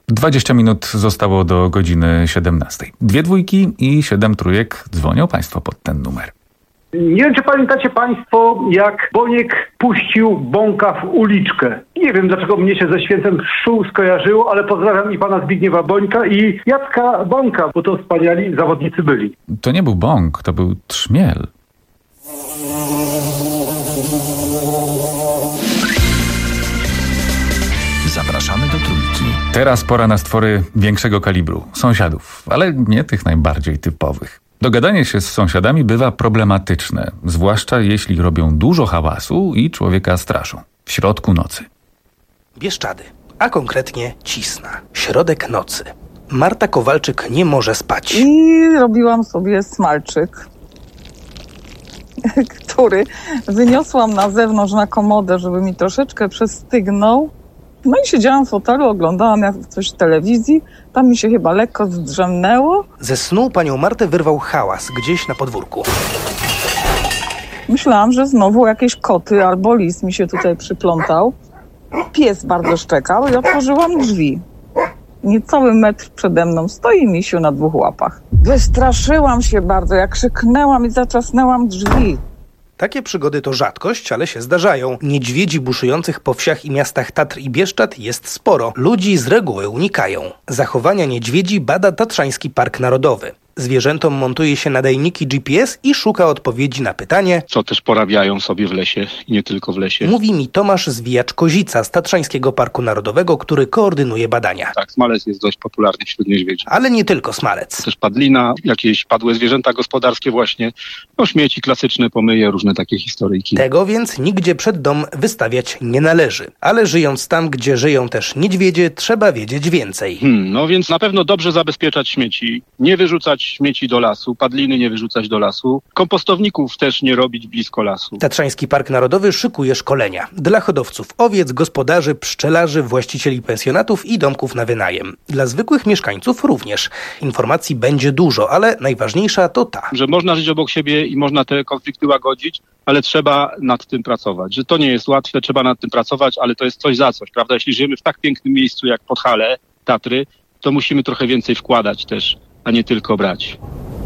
dwadzieścia minut zostało do godziny siedemnastej. Dwie dwójki i siedem trójek. Dzwonią Państwo pod ten numer. Nie wiem, czy pamiętacie Państwo, jak Boniek puścił Bąka w uliczkę. Nie wiem, dlaczego mnie się ze Świętem Pszczół skojarzyło, ale pozdrawiam i pana Zbigniewa Bońka i Jacka Bąka, bo to wspaniali zawodnicy byli. To nie był bąk, to był trzmiel. Zapraszamy do Trójki. Teraz pora na stwory większego kalibru, sąsiadów, ale nie tych najbardziej typowych. Dogadanie się z sąsiadami bywa problematyczne, zwłaszcza jeśli robią dużo hałasu i człowieka straszą. W środku nocy. Bieszczady, a konkretnie Cisna. Środek nocy. Marta Kowalczyk nie może spać. I robiłam sobie smalczyk, który wyniosłam na zewnątrz na komodę, żeby mi troszeczkę przestygnął. No i siedziałam w fotelu, oglądałam jak coś w telewizji. Tam mi się chyba lekko zdrzemnęło. Ze snu panią Martę wyrwał hałas gdzieś na podwórku. Myślałam, że znowu jakieś koty albo lis mi się tutaj przyplątał. Pies bardzo szczekał i otworzyłam drzwi. Niecały metr przede mną stoi misiu na dwóch łapach. Wystraszyłam się bardzo, jak krzyknęłam i zatrzasnęłam drzwi. Takie przygody to rzadkość, ale się zdarzają. Niedźwiedzi buszujących po wsiach i miastach Tatr i Bieszczad jest sporo. Ludzi z reguły unikają. Zachowania niedźwiedzi bada Tatrzański Park Narodowy. Zwierzętom montuje się nadajniki G P S i szuka odpowiedzi na pytanie, co też porabiają sobie w lesie i nie tylko w lesie. Mówi mi Tomasz Zwijacz-Kozica z Tatrzańskiego Parku Narodowego, który koordynuje badania. Tak, smalec jest dość popularny wśród niedźwiedzi. Ale nie tylko smalec. Też padlina, jakieś padłe zwierzęta gospodarskie właśnie, no śmieci klasyczne, pomyje, różne takie historyjki. Tego więc nigdzie przed dom wystawiać nie należy. Ale żyjąc tam, gdzie żyją też niedźwiedzie, trzeba wiedzieć więcej. Hmm, no więc na pewno dobrze zabezpieczać śmieci, nie wyrzucać śmieci do lasu, padliny nie wyrzucać do lasu, kompostowników też nie robić blisko lasu. Tatrzański Park Narodowy szykuje szkolenia dla hodowców owiec, gospodarzy, pszczelarzy, właścicieli pensjonatów i domków na wynajem. Dla zwykłych mieszkańców również. Informacji będzie dużo, ale najważniejsza to ta. Że można żyć obok siebie i można te konflikty łagodzić, ale trzeba nad tym pracować. Że to nie jest łatwe, trzeba nad tym pracować, ale to jest coś za coś, prawda? Jeśli żyjemy w tak pięknym miejscu jak Podhale, Tatry, to musimy trochę więcej wkładać też, a nie tylko brać.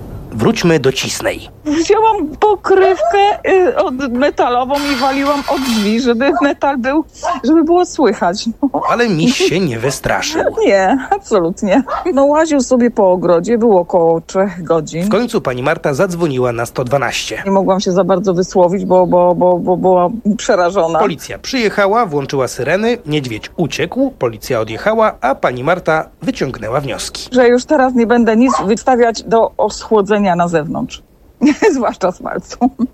Wróćmy do Cisnej. Wzięłam pokrywkę y, od metalową i waliłam od drzwi, żeby metal był, żeby było słychać. No. Ale miś się nie wystraszył. Nie, absolutnie. No łaził sobie po ogrodzie, było około trzech godzin. W końcu pani Marta zadzwoniła na sto dwanaście. Nie mogłam się za bardzo wysłowić, bo, bo, bo, bo była przerażona. Policja przyjechała, włączyła syreny, niedźwiedź uciekł, policja odjechała, a pani Marta wyciągnęła wnioski. Że już teraz nie będę nic wystawiać do oschłodzenia na zewnątrz, zwłaszcza smalcu.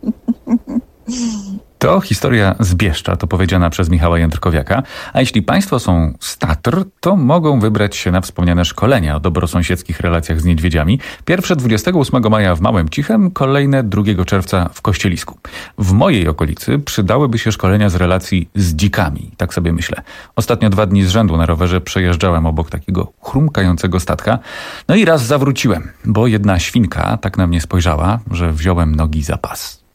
To historia z Bieszczad, opowiedziana przez Michała Jędrkowiaka. A jeśli Państwo są z Tatr, to mogą wybrać się na wspomniane szkolenia o dobrosąsiedzkich relacjach z niedźwiedziami. Pierwsze dwudziestego ósmego maja w Małym Cichem, kolejne drugiego czerwca w Kościelisku. W mojej okolicy przydałyby się szkolenia z relacji z dzikami, tak sobie myślę. Ostatnio dwa dni z rzędu na rowerze przejeżdżałem obok takiego chrumkającego statka. No i raz zawróciłem, bo jedna świnka tak na mnie spojrzała, że wziąłem nogi za pas.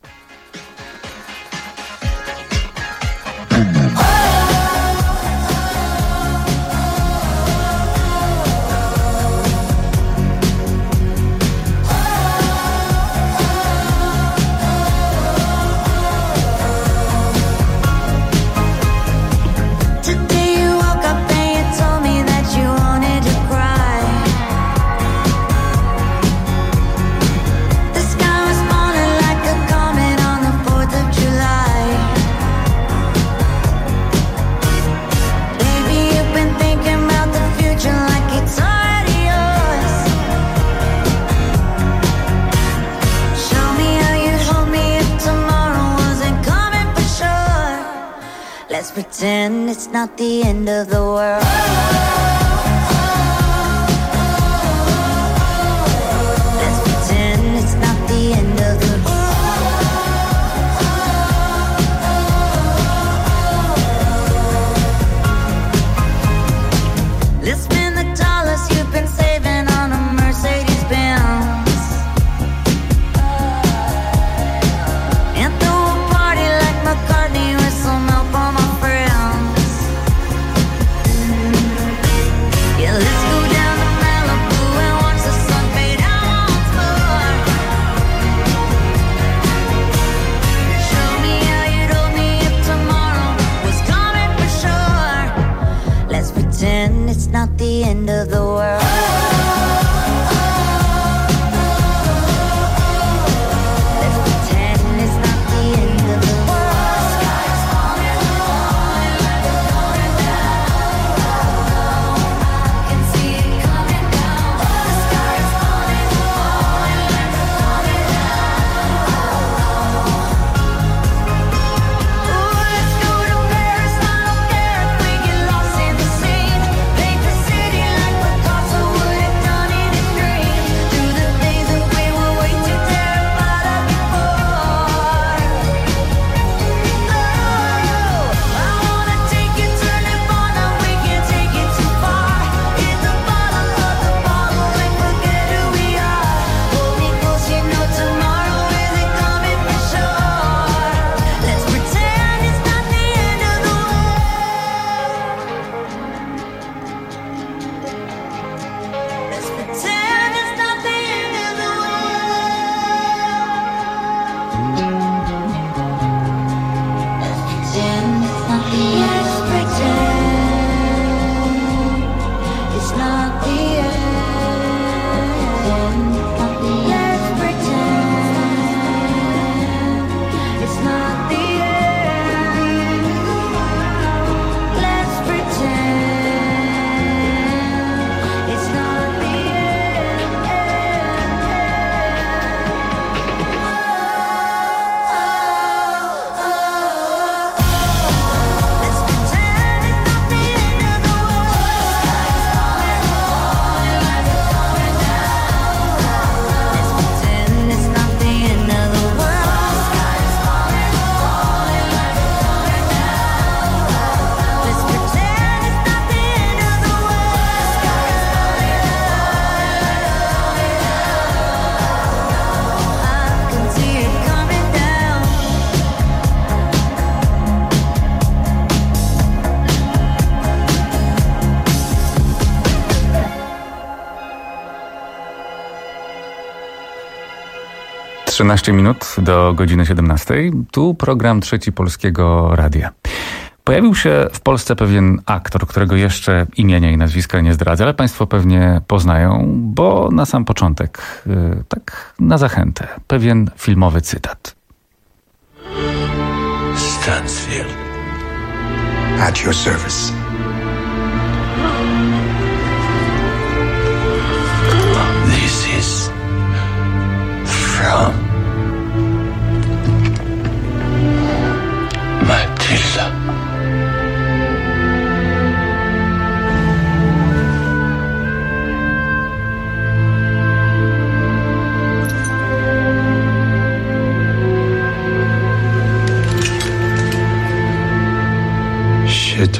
Pretend it's not the end of the world. Let's pretend it's not the end of the world. Let's spend the dollars you've been saving on a Mercedes Benz and throw a party like McCartney with some help on my friends. end of the world. trzynaście minut do godziny siedemnastej. Tu program Trzeci Polskiego Radia. Pojawił się w Polsce pewien aktor, którego jeszcze imienia i nazwiska nie zdradzę, ale państwo pewnie poznają, bo na sam początek, yy, tak na zachętę, pewien filmowy cytat. Stansfield. At your service. This is from Matilda. Shit.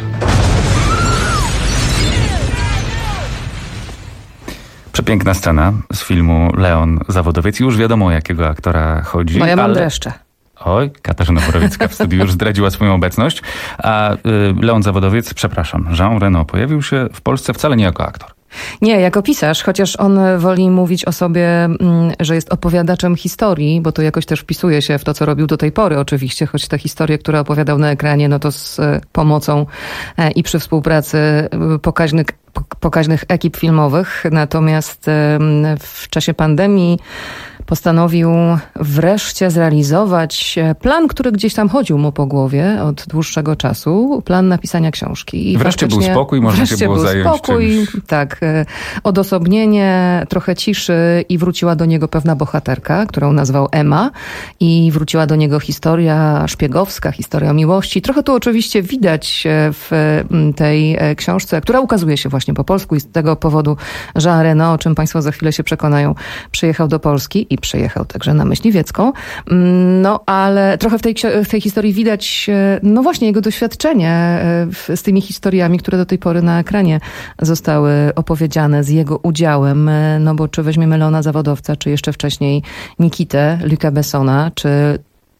Przepiękna scena z filmu Leon Zawodowiec. Już wiadomo, o jakiego aktora chodzi. No ja mam ale... dreszcze. Oj, Katarzyna Borowiecka w studiu już zdradziła swoją obecność. A y, Leon Zawodowiec, przepraszam, Jean Reno pojawił się w Polsce wcale nie jako aktor. Nie, jako pisarz, chociaż on woli mówić o sobie, że jest opowiadaczem historii, bo to jakoś też wpisuje się w to, co robił do tej pory oczywiście, choć te historie, które opowiadał na ekranie, no to z pomocą i przy współpracy pokaźnych, pokaźnych ekip filmowych. Natomiast w czasie pandemii postanowił wreszcie zrealizować plan, który gdzieś tam chodził mu po głowie od dłuższego czasu. Plan napisania książki. I wreszcie był spokój, można się było zająć spokój, czymś. Tak, odosobnienie, trochę ciszy i wróciła do niego pewna bohaterka, którą nazwał Emma i wróciła do niego historia szpiegowska, historia miłości. Trochę tu oczywiście widać w tej książce, która ukazuje się właśnie po polsku i z tego powodu Jean Reno, o czym państwo za chwilę się przekonają, przyjechał do Polski i przyjechał także na Myśliwiecką. No ale trochę w tej, w tej historii widać no właśnie jego doświadczenie z tymi historiami, które do tej pory na ekranie zostały opowiedziane z jego udziałem. No bo czy weźmiemy Leona Zawodowca, czy jeszcze wcześniej Nikitę, Luca Bessona, czy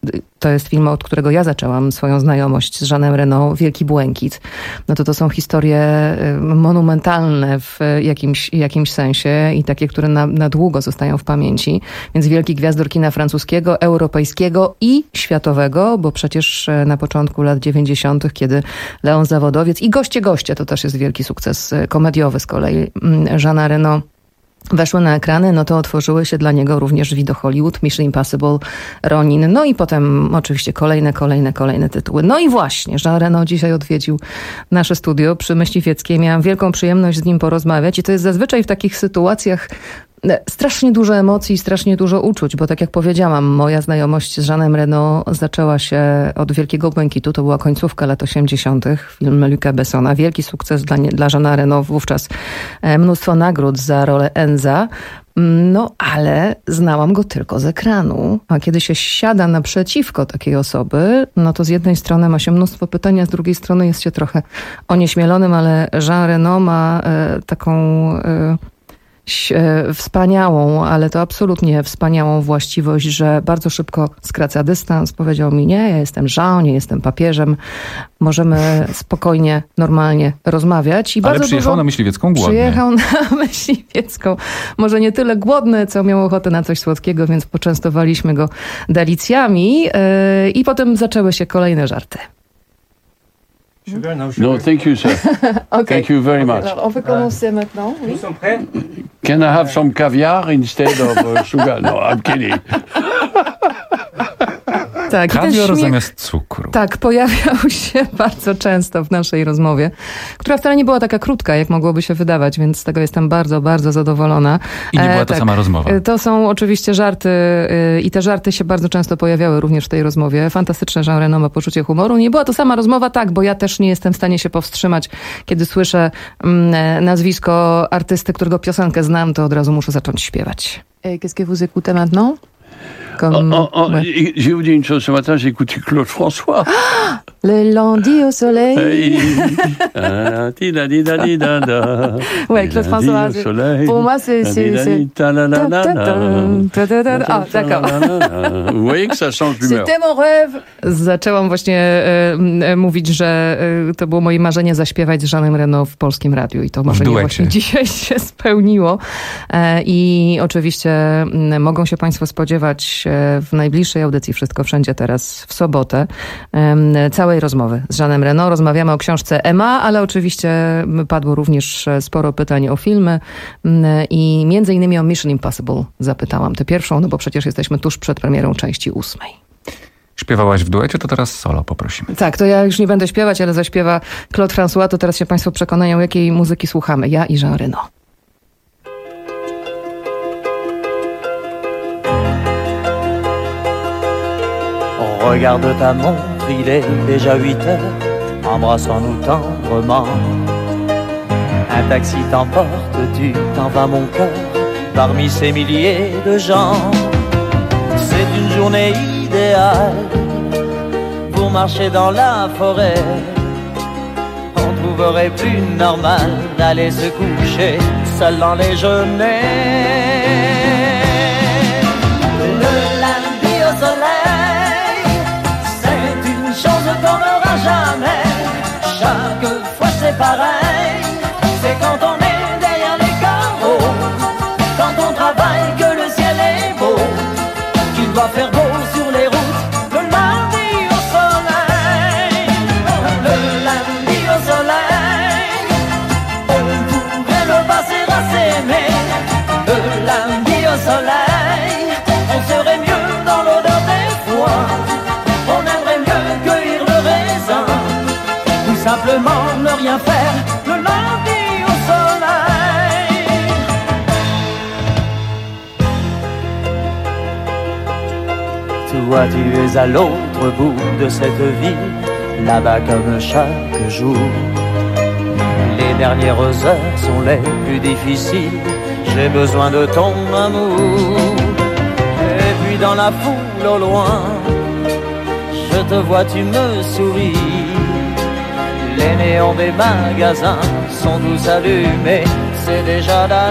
to jest film, od którego ja zaczęłam swoją znajomość z Jeanem Reno, Wielki Błękit, no to to są historie monumentalne w jakimś, jakimś sensie i takie, które na, na długo zostają w pamięci. Więc wielki gwiazdor kina francuskiego, europejskiego i światowego, bo przecież na początku lat dziewięćdziesiątych, kiedy Leon Zawodowiec i Goście Goście, to też jest wielki sukces komediowy z kolei Jeana Reno, weszły na ekrany, no to otworzyły się dla niego również drzwi do Hollywood, Mission Impossible, Ronin, no i potem oczywiście kolejne, kolejne, kolejne tytuły. No i właśnie, Jean Reno dzisiaj odwiedził nasze studio przy Myśliwieckiej. Miałam wielką przyjemność z nim porozmawiać i to jest zazwyczaj w takich sytuacjach strasznie dużo emocji, strasznie dużo uczuć, bo tak jak powiedziałam, moja znajomość z Jeanem Reno zaczęła się od Wielkiego Błękitu, to była końcówka lat osiemdziesiątych, film Luca Bessona, wielki sukces dla, nie, dla Jeana Reno, wówczas mnóstwo nagród za rolę Enza. No, ale znałam go tylko z ekranu. A kiedy się siada naprzeciwko takiej osoby, no to z jednej strony ma się mnóstwo pytań, a z drugiej strony jest się trochę onieśmielonym, ale Jean Reno ma e, taką... E, wspaniałą, ale to absolutnie wspaniałą właściwość, że bardzo szybko skraca dystans. Powiedział mi, nie, ja jestem Jean, nie jestem papieżem. Możemy spokojnie, normalnie rozmawiać. I ale bardzo przyjechał dużo... na Myśliwiecką głodny. Przyjechał na Myśliwiecką. Może nie tyle głodny, co miał ochotę na coś słodkiego, więc poczęstowaliśmy go delicjami yy, i potem zaczęły się kolejne żarty. Sugar, no, sugar. No, thank you, sir. Okay. Thank you very much. Alors, on peut commencer maintenant. Oui. Nous sommes prêts? Can I have some caviar instead of uh, sugar? No, I'm kidding. Tak, Kawior śmiech, zamiast cukru. Tak, pojawiał się bardzo często w naszej rozmowie, która wcale nie była taka krótka, jak mogłoby się wydawać, więc z tego jestem bardzo, bardzo zadowolona. I nie była to e, tak, sama rozmowa. To są oczywiście żarty y, i te żarty się bardzo często pojawiały również w tej rozmowie. Fantastyczne Jean Reno ma poczucie humoru. Nie była to sama rozmowa, tak, bo ja też nie jestem w stanie się powstrzymać, kiedy słyszę mm, nazwisko artysty, którego piosenkę znam, to od razu muszę zacząć śpiewać. Qu'est-ce que vous écoutez maintenant? Comme... Oh, oh, ouais. Je vais vous dire une chose, ce matin j'ai écouté Claude François. Ah, le lundi au soleil. Ouais, Claude François. Pour moi, c'est... Ah, d'accord. Vous voyez que ça change d'humeur. C'était mon rêve. Zaczęłam właśnie e, e, mówić, że e, to było moje marzenie zaśpiewać z Jeanem Reno w polskim radiu i to marzenie właśnie dzisiaj się spełniło. E, I oczywiście m, mogą się Państwo spodziewać w najbliższej audycji Wszystko Wszędzie Teraz w sobotę całej rozmowy z Jeanem Reno. Rozmawiamy o książce Emma, ale oczywiście padło również sporo pytań o filmy i między innymi o Mission Impossible zapytałam. Tę pierwszą, no bo przecież jesteśmy tuż przed premierą części ósmej. Śpiewałaś w duecie, to teraz solo poprosimy. Tak, to ja już nie będę śpiewać, ale zaśpiewa Claude François, to teraz się Państwo przekonają, jakiej muzyki słuchamy. Ja i Jean Reno. Regarde ta montre, il est déjà huit heures, embrassons-nous tendrement. Un taxi t'emporte, tu t'en vas mon cœur, parmi ces milliers de gens. C'est une journée idéale pour marcher dans la forêt. On trouverait plus normal d'aller se coucher seul dans les genêts. Le lundi au soleil, chose qu'on n'aura jamais. Chaque fois c'est pareil. C'est quand on est derrière les carreaux, quand on travaille que le ciel est beau, qu'il doit faire beau sur les routes. Le lundi au soleil, le lundi au soleil, on pourrait le passer à s'aimer. Le lundi au soleil, on serait mieux dans l'odeur des foins. On aimerait mieux cueillir le raisin, ou simplement ne rien faire le lundi au soleil. Toi tu es à l'autre bout de cette ville, là-bas comme chaque jour. Les dernières heures sont les plus difficiles, j'ai besoin de ton amour. Et puis dans la foule au loin, je te vois, tu me souris. Les néons des magasins sont tous allumés, c'est déjà la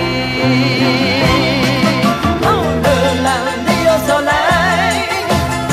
nuit. Oh, le lundi au soleil,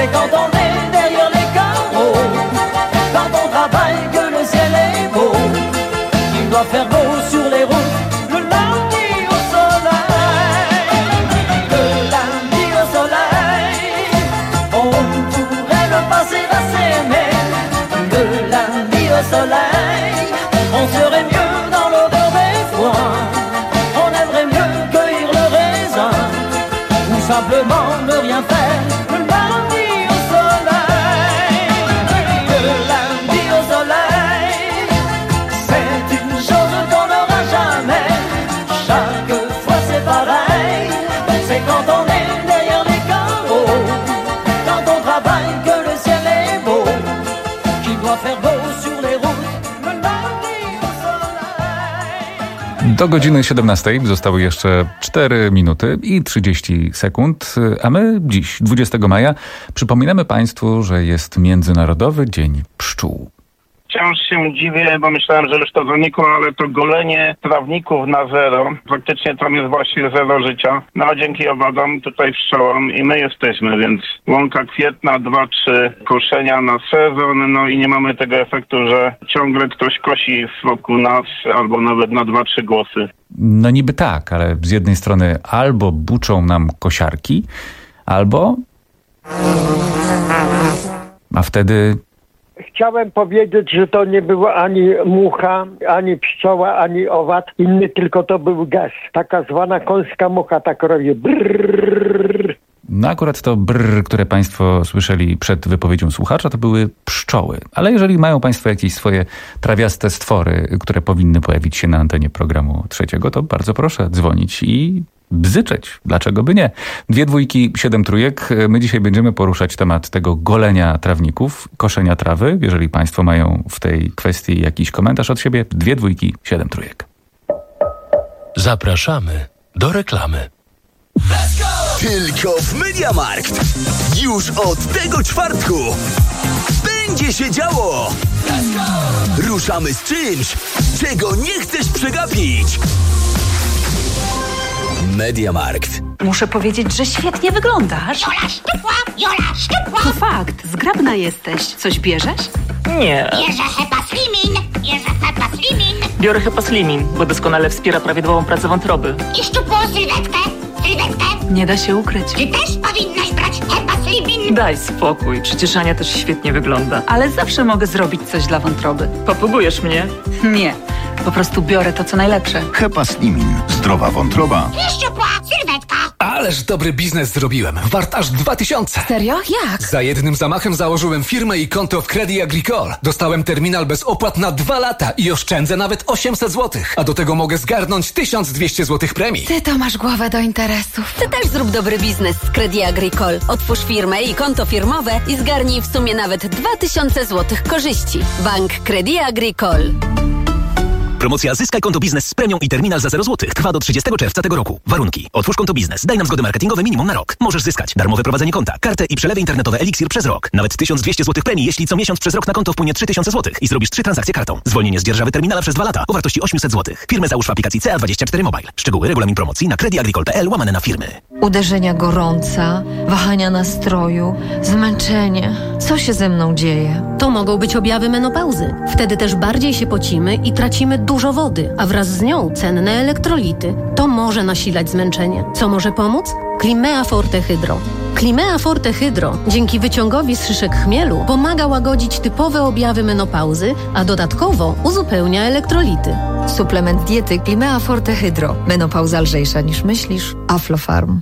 C'est quand on est derrière les carreaux, quand on travaille que le ciel est beau. Il doit faire beau sur les routes, le lundi au soleil. Le lundi au soleil, on pourrait le passer à s'aimer. Le lundi au soleil, on serait mieux dans l'odeur des foins. On aimerait mieux cueillir le raisin, ou simplement ne rien faire. Le lundi au soleil, le lundi au soleil, c'est une chose qu'on n'aura jamais. Chaque fois c'est pareil, c'est quand on est derrière les carreaux, quand on travaille que le ciel est beau, qu'il doit faire beau sur les routes. Le lundi au soleil. Do godziny siedemnastej zostały jeszcze cztery minuty i trzydzieści sekund, a my dziś, dwudziestego maja, przypominamy Państwu, że jest Międzynarodowy Dzień Pszczół. Wciąż się dziwię, bo myślałem, że już to zanikło, ale to golenie trawników na zero. Faktycznie tam jest właśnie zero życia. No a dzięki owadom, tutaj pszczołom i my jesteśmy, więc łąka kwietna, dwa, trzy koszenia na sezon, no i nie mamy tego efektu, że ciągle ktoś kosi wokół nas albo nawet na dwa, trzy głosy. No niby tak, ale z jednej strony albo buczą nam kosiarki, albo... A wtedy... Chciałem powiedzieć, że to nie była ani mucha, ani pszczoła, ani owad. Inny tylko to był gaz. Taka zwana końska mucha, tak robi brrrr. No akurat to brrr, które Państwo słyszeli przed wypowiedzią słuchacza, to były pszczoły. Ale jeżeli mają Państwo jakieś swoje trawiaste stwory, które powinny pojawić się na antenie programu trzeciego, to bardzo proszę dzwonić i bzyczeć. Dlaczego by nie? Dwie dwójki, siedem trójek. My dzisiaj będziemy poruszać temat tego golenia trawników, koszenia trawy. Jeżeli Państwo mają w tej kwestii jakiś komentarz od siebie, dwie dwójki, siedem trójek. Zapraszamy do reklamy. Tylko w MediaMarkt. Już od tego czwartku będzie się działo. Ruszamy z czymś, czego nie chcesz przegapić. MediaMarkt. Muszę powiedzieć, że świetnie wyglądasz. Jola szczupła, Jola szczupła. To fakt, zgrabna jesteś. Coś bierzesz? Nie. Bierze Hepa Slimin, bierze Hepa Slimin. Biorę Hepa Slimin, bo doskonale wspiera prawidłową pracę wątroby. I szczupłą sylwetkę, sylwetkę. Nie da się ukryć. Ty też powinnaś brać Hepa Slimin. Daj spokój, przecież Ania też świetnie wygląda. Ale zawsze mogę zrobić coś dla wątroby. Popługujesz mnie? Nie, po prostu biorę to, co najlepsze. Hepa Slimin. Zdrowa wątroba. I szczupła sylwetka. Ależ dobry biznes zrobiłem. Wart aż dwa tysiące. Serio? Jak? Za jednym zamachem założyłem firmę i konto w Credit Agricole. Dostałem terminal bez opłat na dwa lata i oszczędzę nawet osiemset złotych. A do tego mogę zgarnąć tysiąc dwieście złotych premii. Ty to masz głowę do interesów. Ty też zrób dobry biznes z Credit Agricole. Otwórz firmę i konto firmowe i zgarnij w sumie nawet dwa tysiące złotych korzyści. Bank Credit Agricole. Promocja Zyskaj konto biznes z premią i terminal za zero złotych trwa do trzydziestego czerwca tego roku. Warunki. Otwórz konto biznes. Daj nam zgody marketingowe minimum na rok. Możesz zyskać darmowe prowadzenie konta, kartę i przelewy internetowe Elixir przez rok. Nawet tysiąc dwieście złotych premii, jeśli co miesiąc przez rok na konto wpłynie trzy tysiące złotych i zrobisz trzy transakcje kartą. Zwolnienie z dzierżawy terminala przez dwa lata o wartości osiemset złotych. Firmę załóż w aplikacji C A dwadzieścia cztery Mobile. Szczegóły, regulamin promocji na creditagricole kropka p l łamane na firmy. Uderzenia gorąca, wahania nastroju, zmęczenie. Co się ze mną dzieje? To mogą być objawy menopauzy. Wtedy też bardziej się pocimy i tracimy dużo wody, a wraz z nią cenne elektrolity. To może nasilać zmęczenie. Co może pomóc? Climea Forte Hydro. Climea Forte Hydro dzięki wyciągowi z szyszek chmielu pomaga łagodzić typowe objawy menopauzy, a dodatkowo uzupełnia elektrolity. Suplement diety Climea Forte Hydro. Menopauza lżejsza niż myślisz. Aflofarm.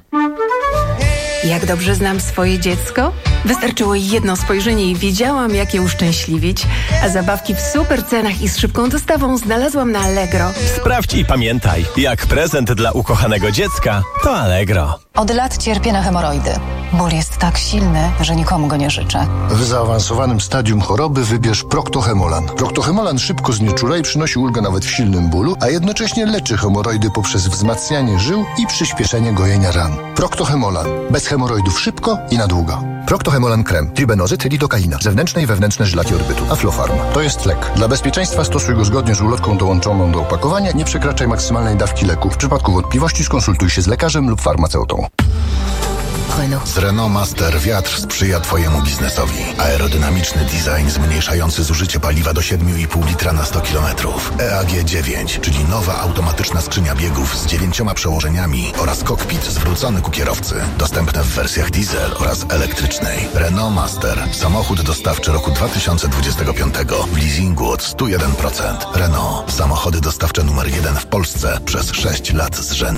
Jak dobrze znam swoje dziecko? Wystarczyło jedno spojrzenie i wiedziałam, jak je uszczęśliwić, a zabawki w super cenach i z szybką dostawą znalazłam na Allegro. Sprawdź i pamiętaj, jak prezent dla ukochanego dziecka to Allegro. Od lat cierpię na hemoroidy. Ból jest tak silny, że nikomu go nie życzę. W zaawansowanym stadium choroby wybierz Proctohemolan. Proctohemolan szybko znieczula i przynosi ulgę nawet w silnym bólu, a jednocześnie leczy hemoroidy poprzez wzmacnianie żył i przyspieszenie gojenia ran. Proctohemolan. Bez hemoroidów szybko i na długo. Proctohemolan krem, tribenozyt, lidokaina, zewnętrzne i wewnętrzne żylaki orbytu, Aflofarm. To jest lek. Dla bezpieczeństwa stosuj go zgodnie z ulotką dołączoną do opakowania. Nie przekraczaj maksymalnej dawki leku. W przypadku wątpliwości skonsultuj się z lekarzem lub farmaceutą. Renault. Z Renault Master wiatr sprzyja Twojemu biznesowi. Aerodynamiczny design zmniejszający zużycie paliwa do siedem i pół litra na sto kilometrów. E A G dziewięć, czyli nowa automatyczna skrzynia biegów z dziewięcioma przełożeniami oraz kokpit zwrócony ku kierowcy. Dostępne w wersjach diesel oraz elektrycznej. Renault Master. Samochód dostawczy roku dwa tysiące dwudziestego piątego w leasingu od sto jeden procent. Renault. Samochody dostawcze numer jeden w Polsce przez sześć lat z rzędu.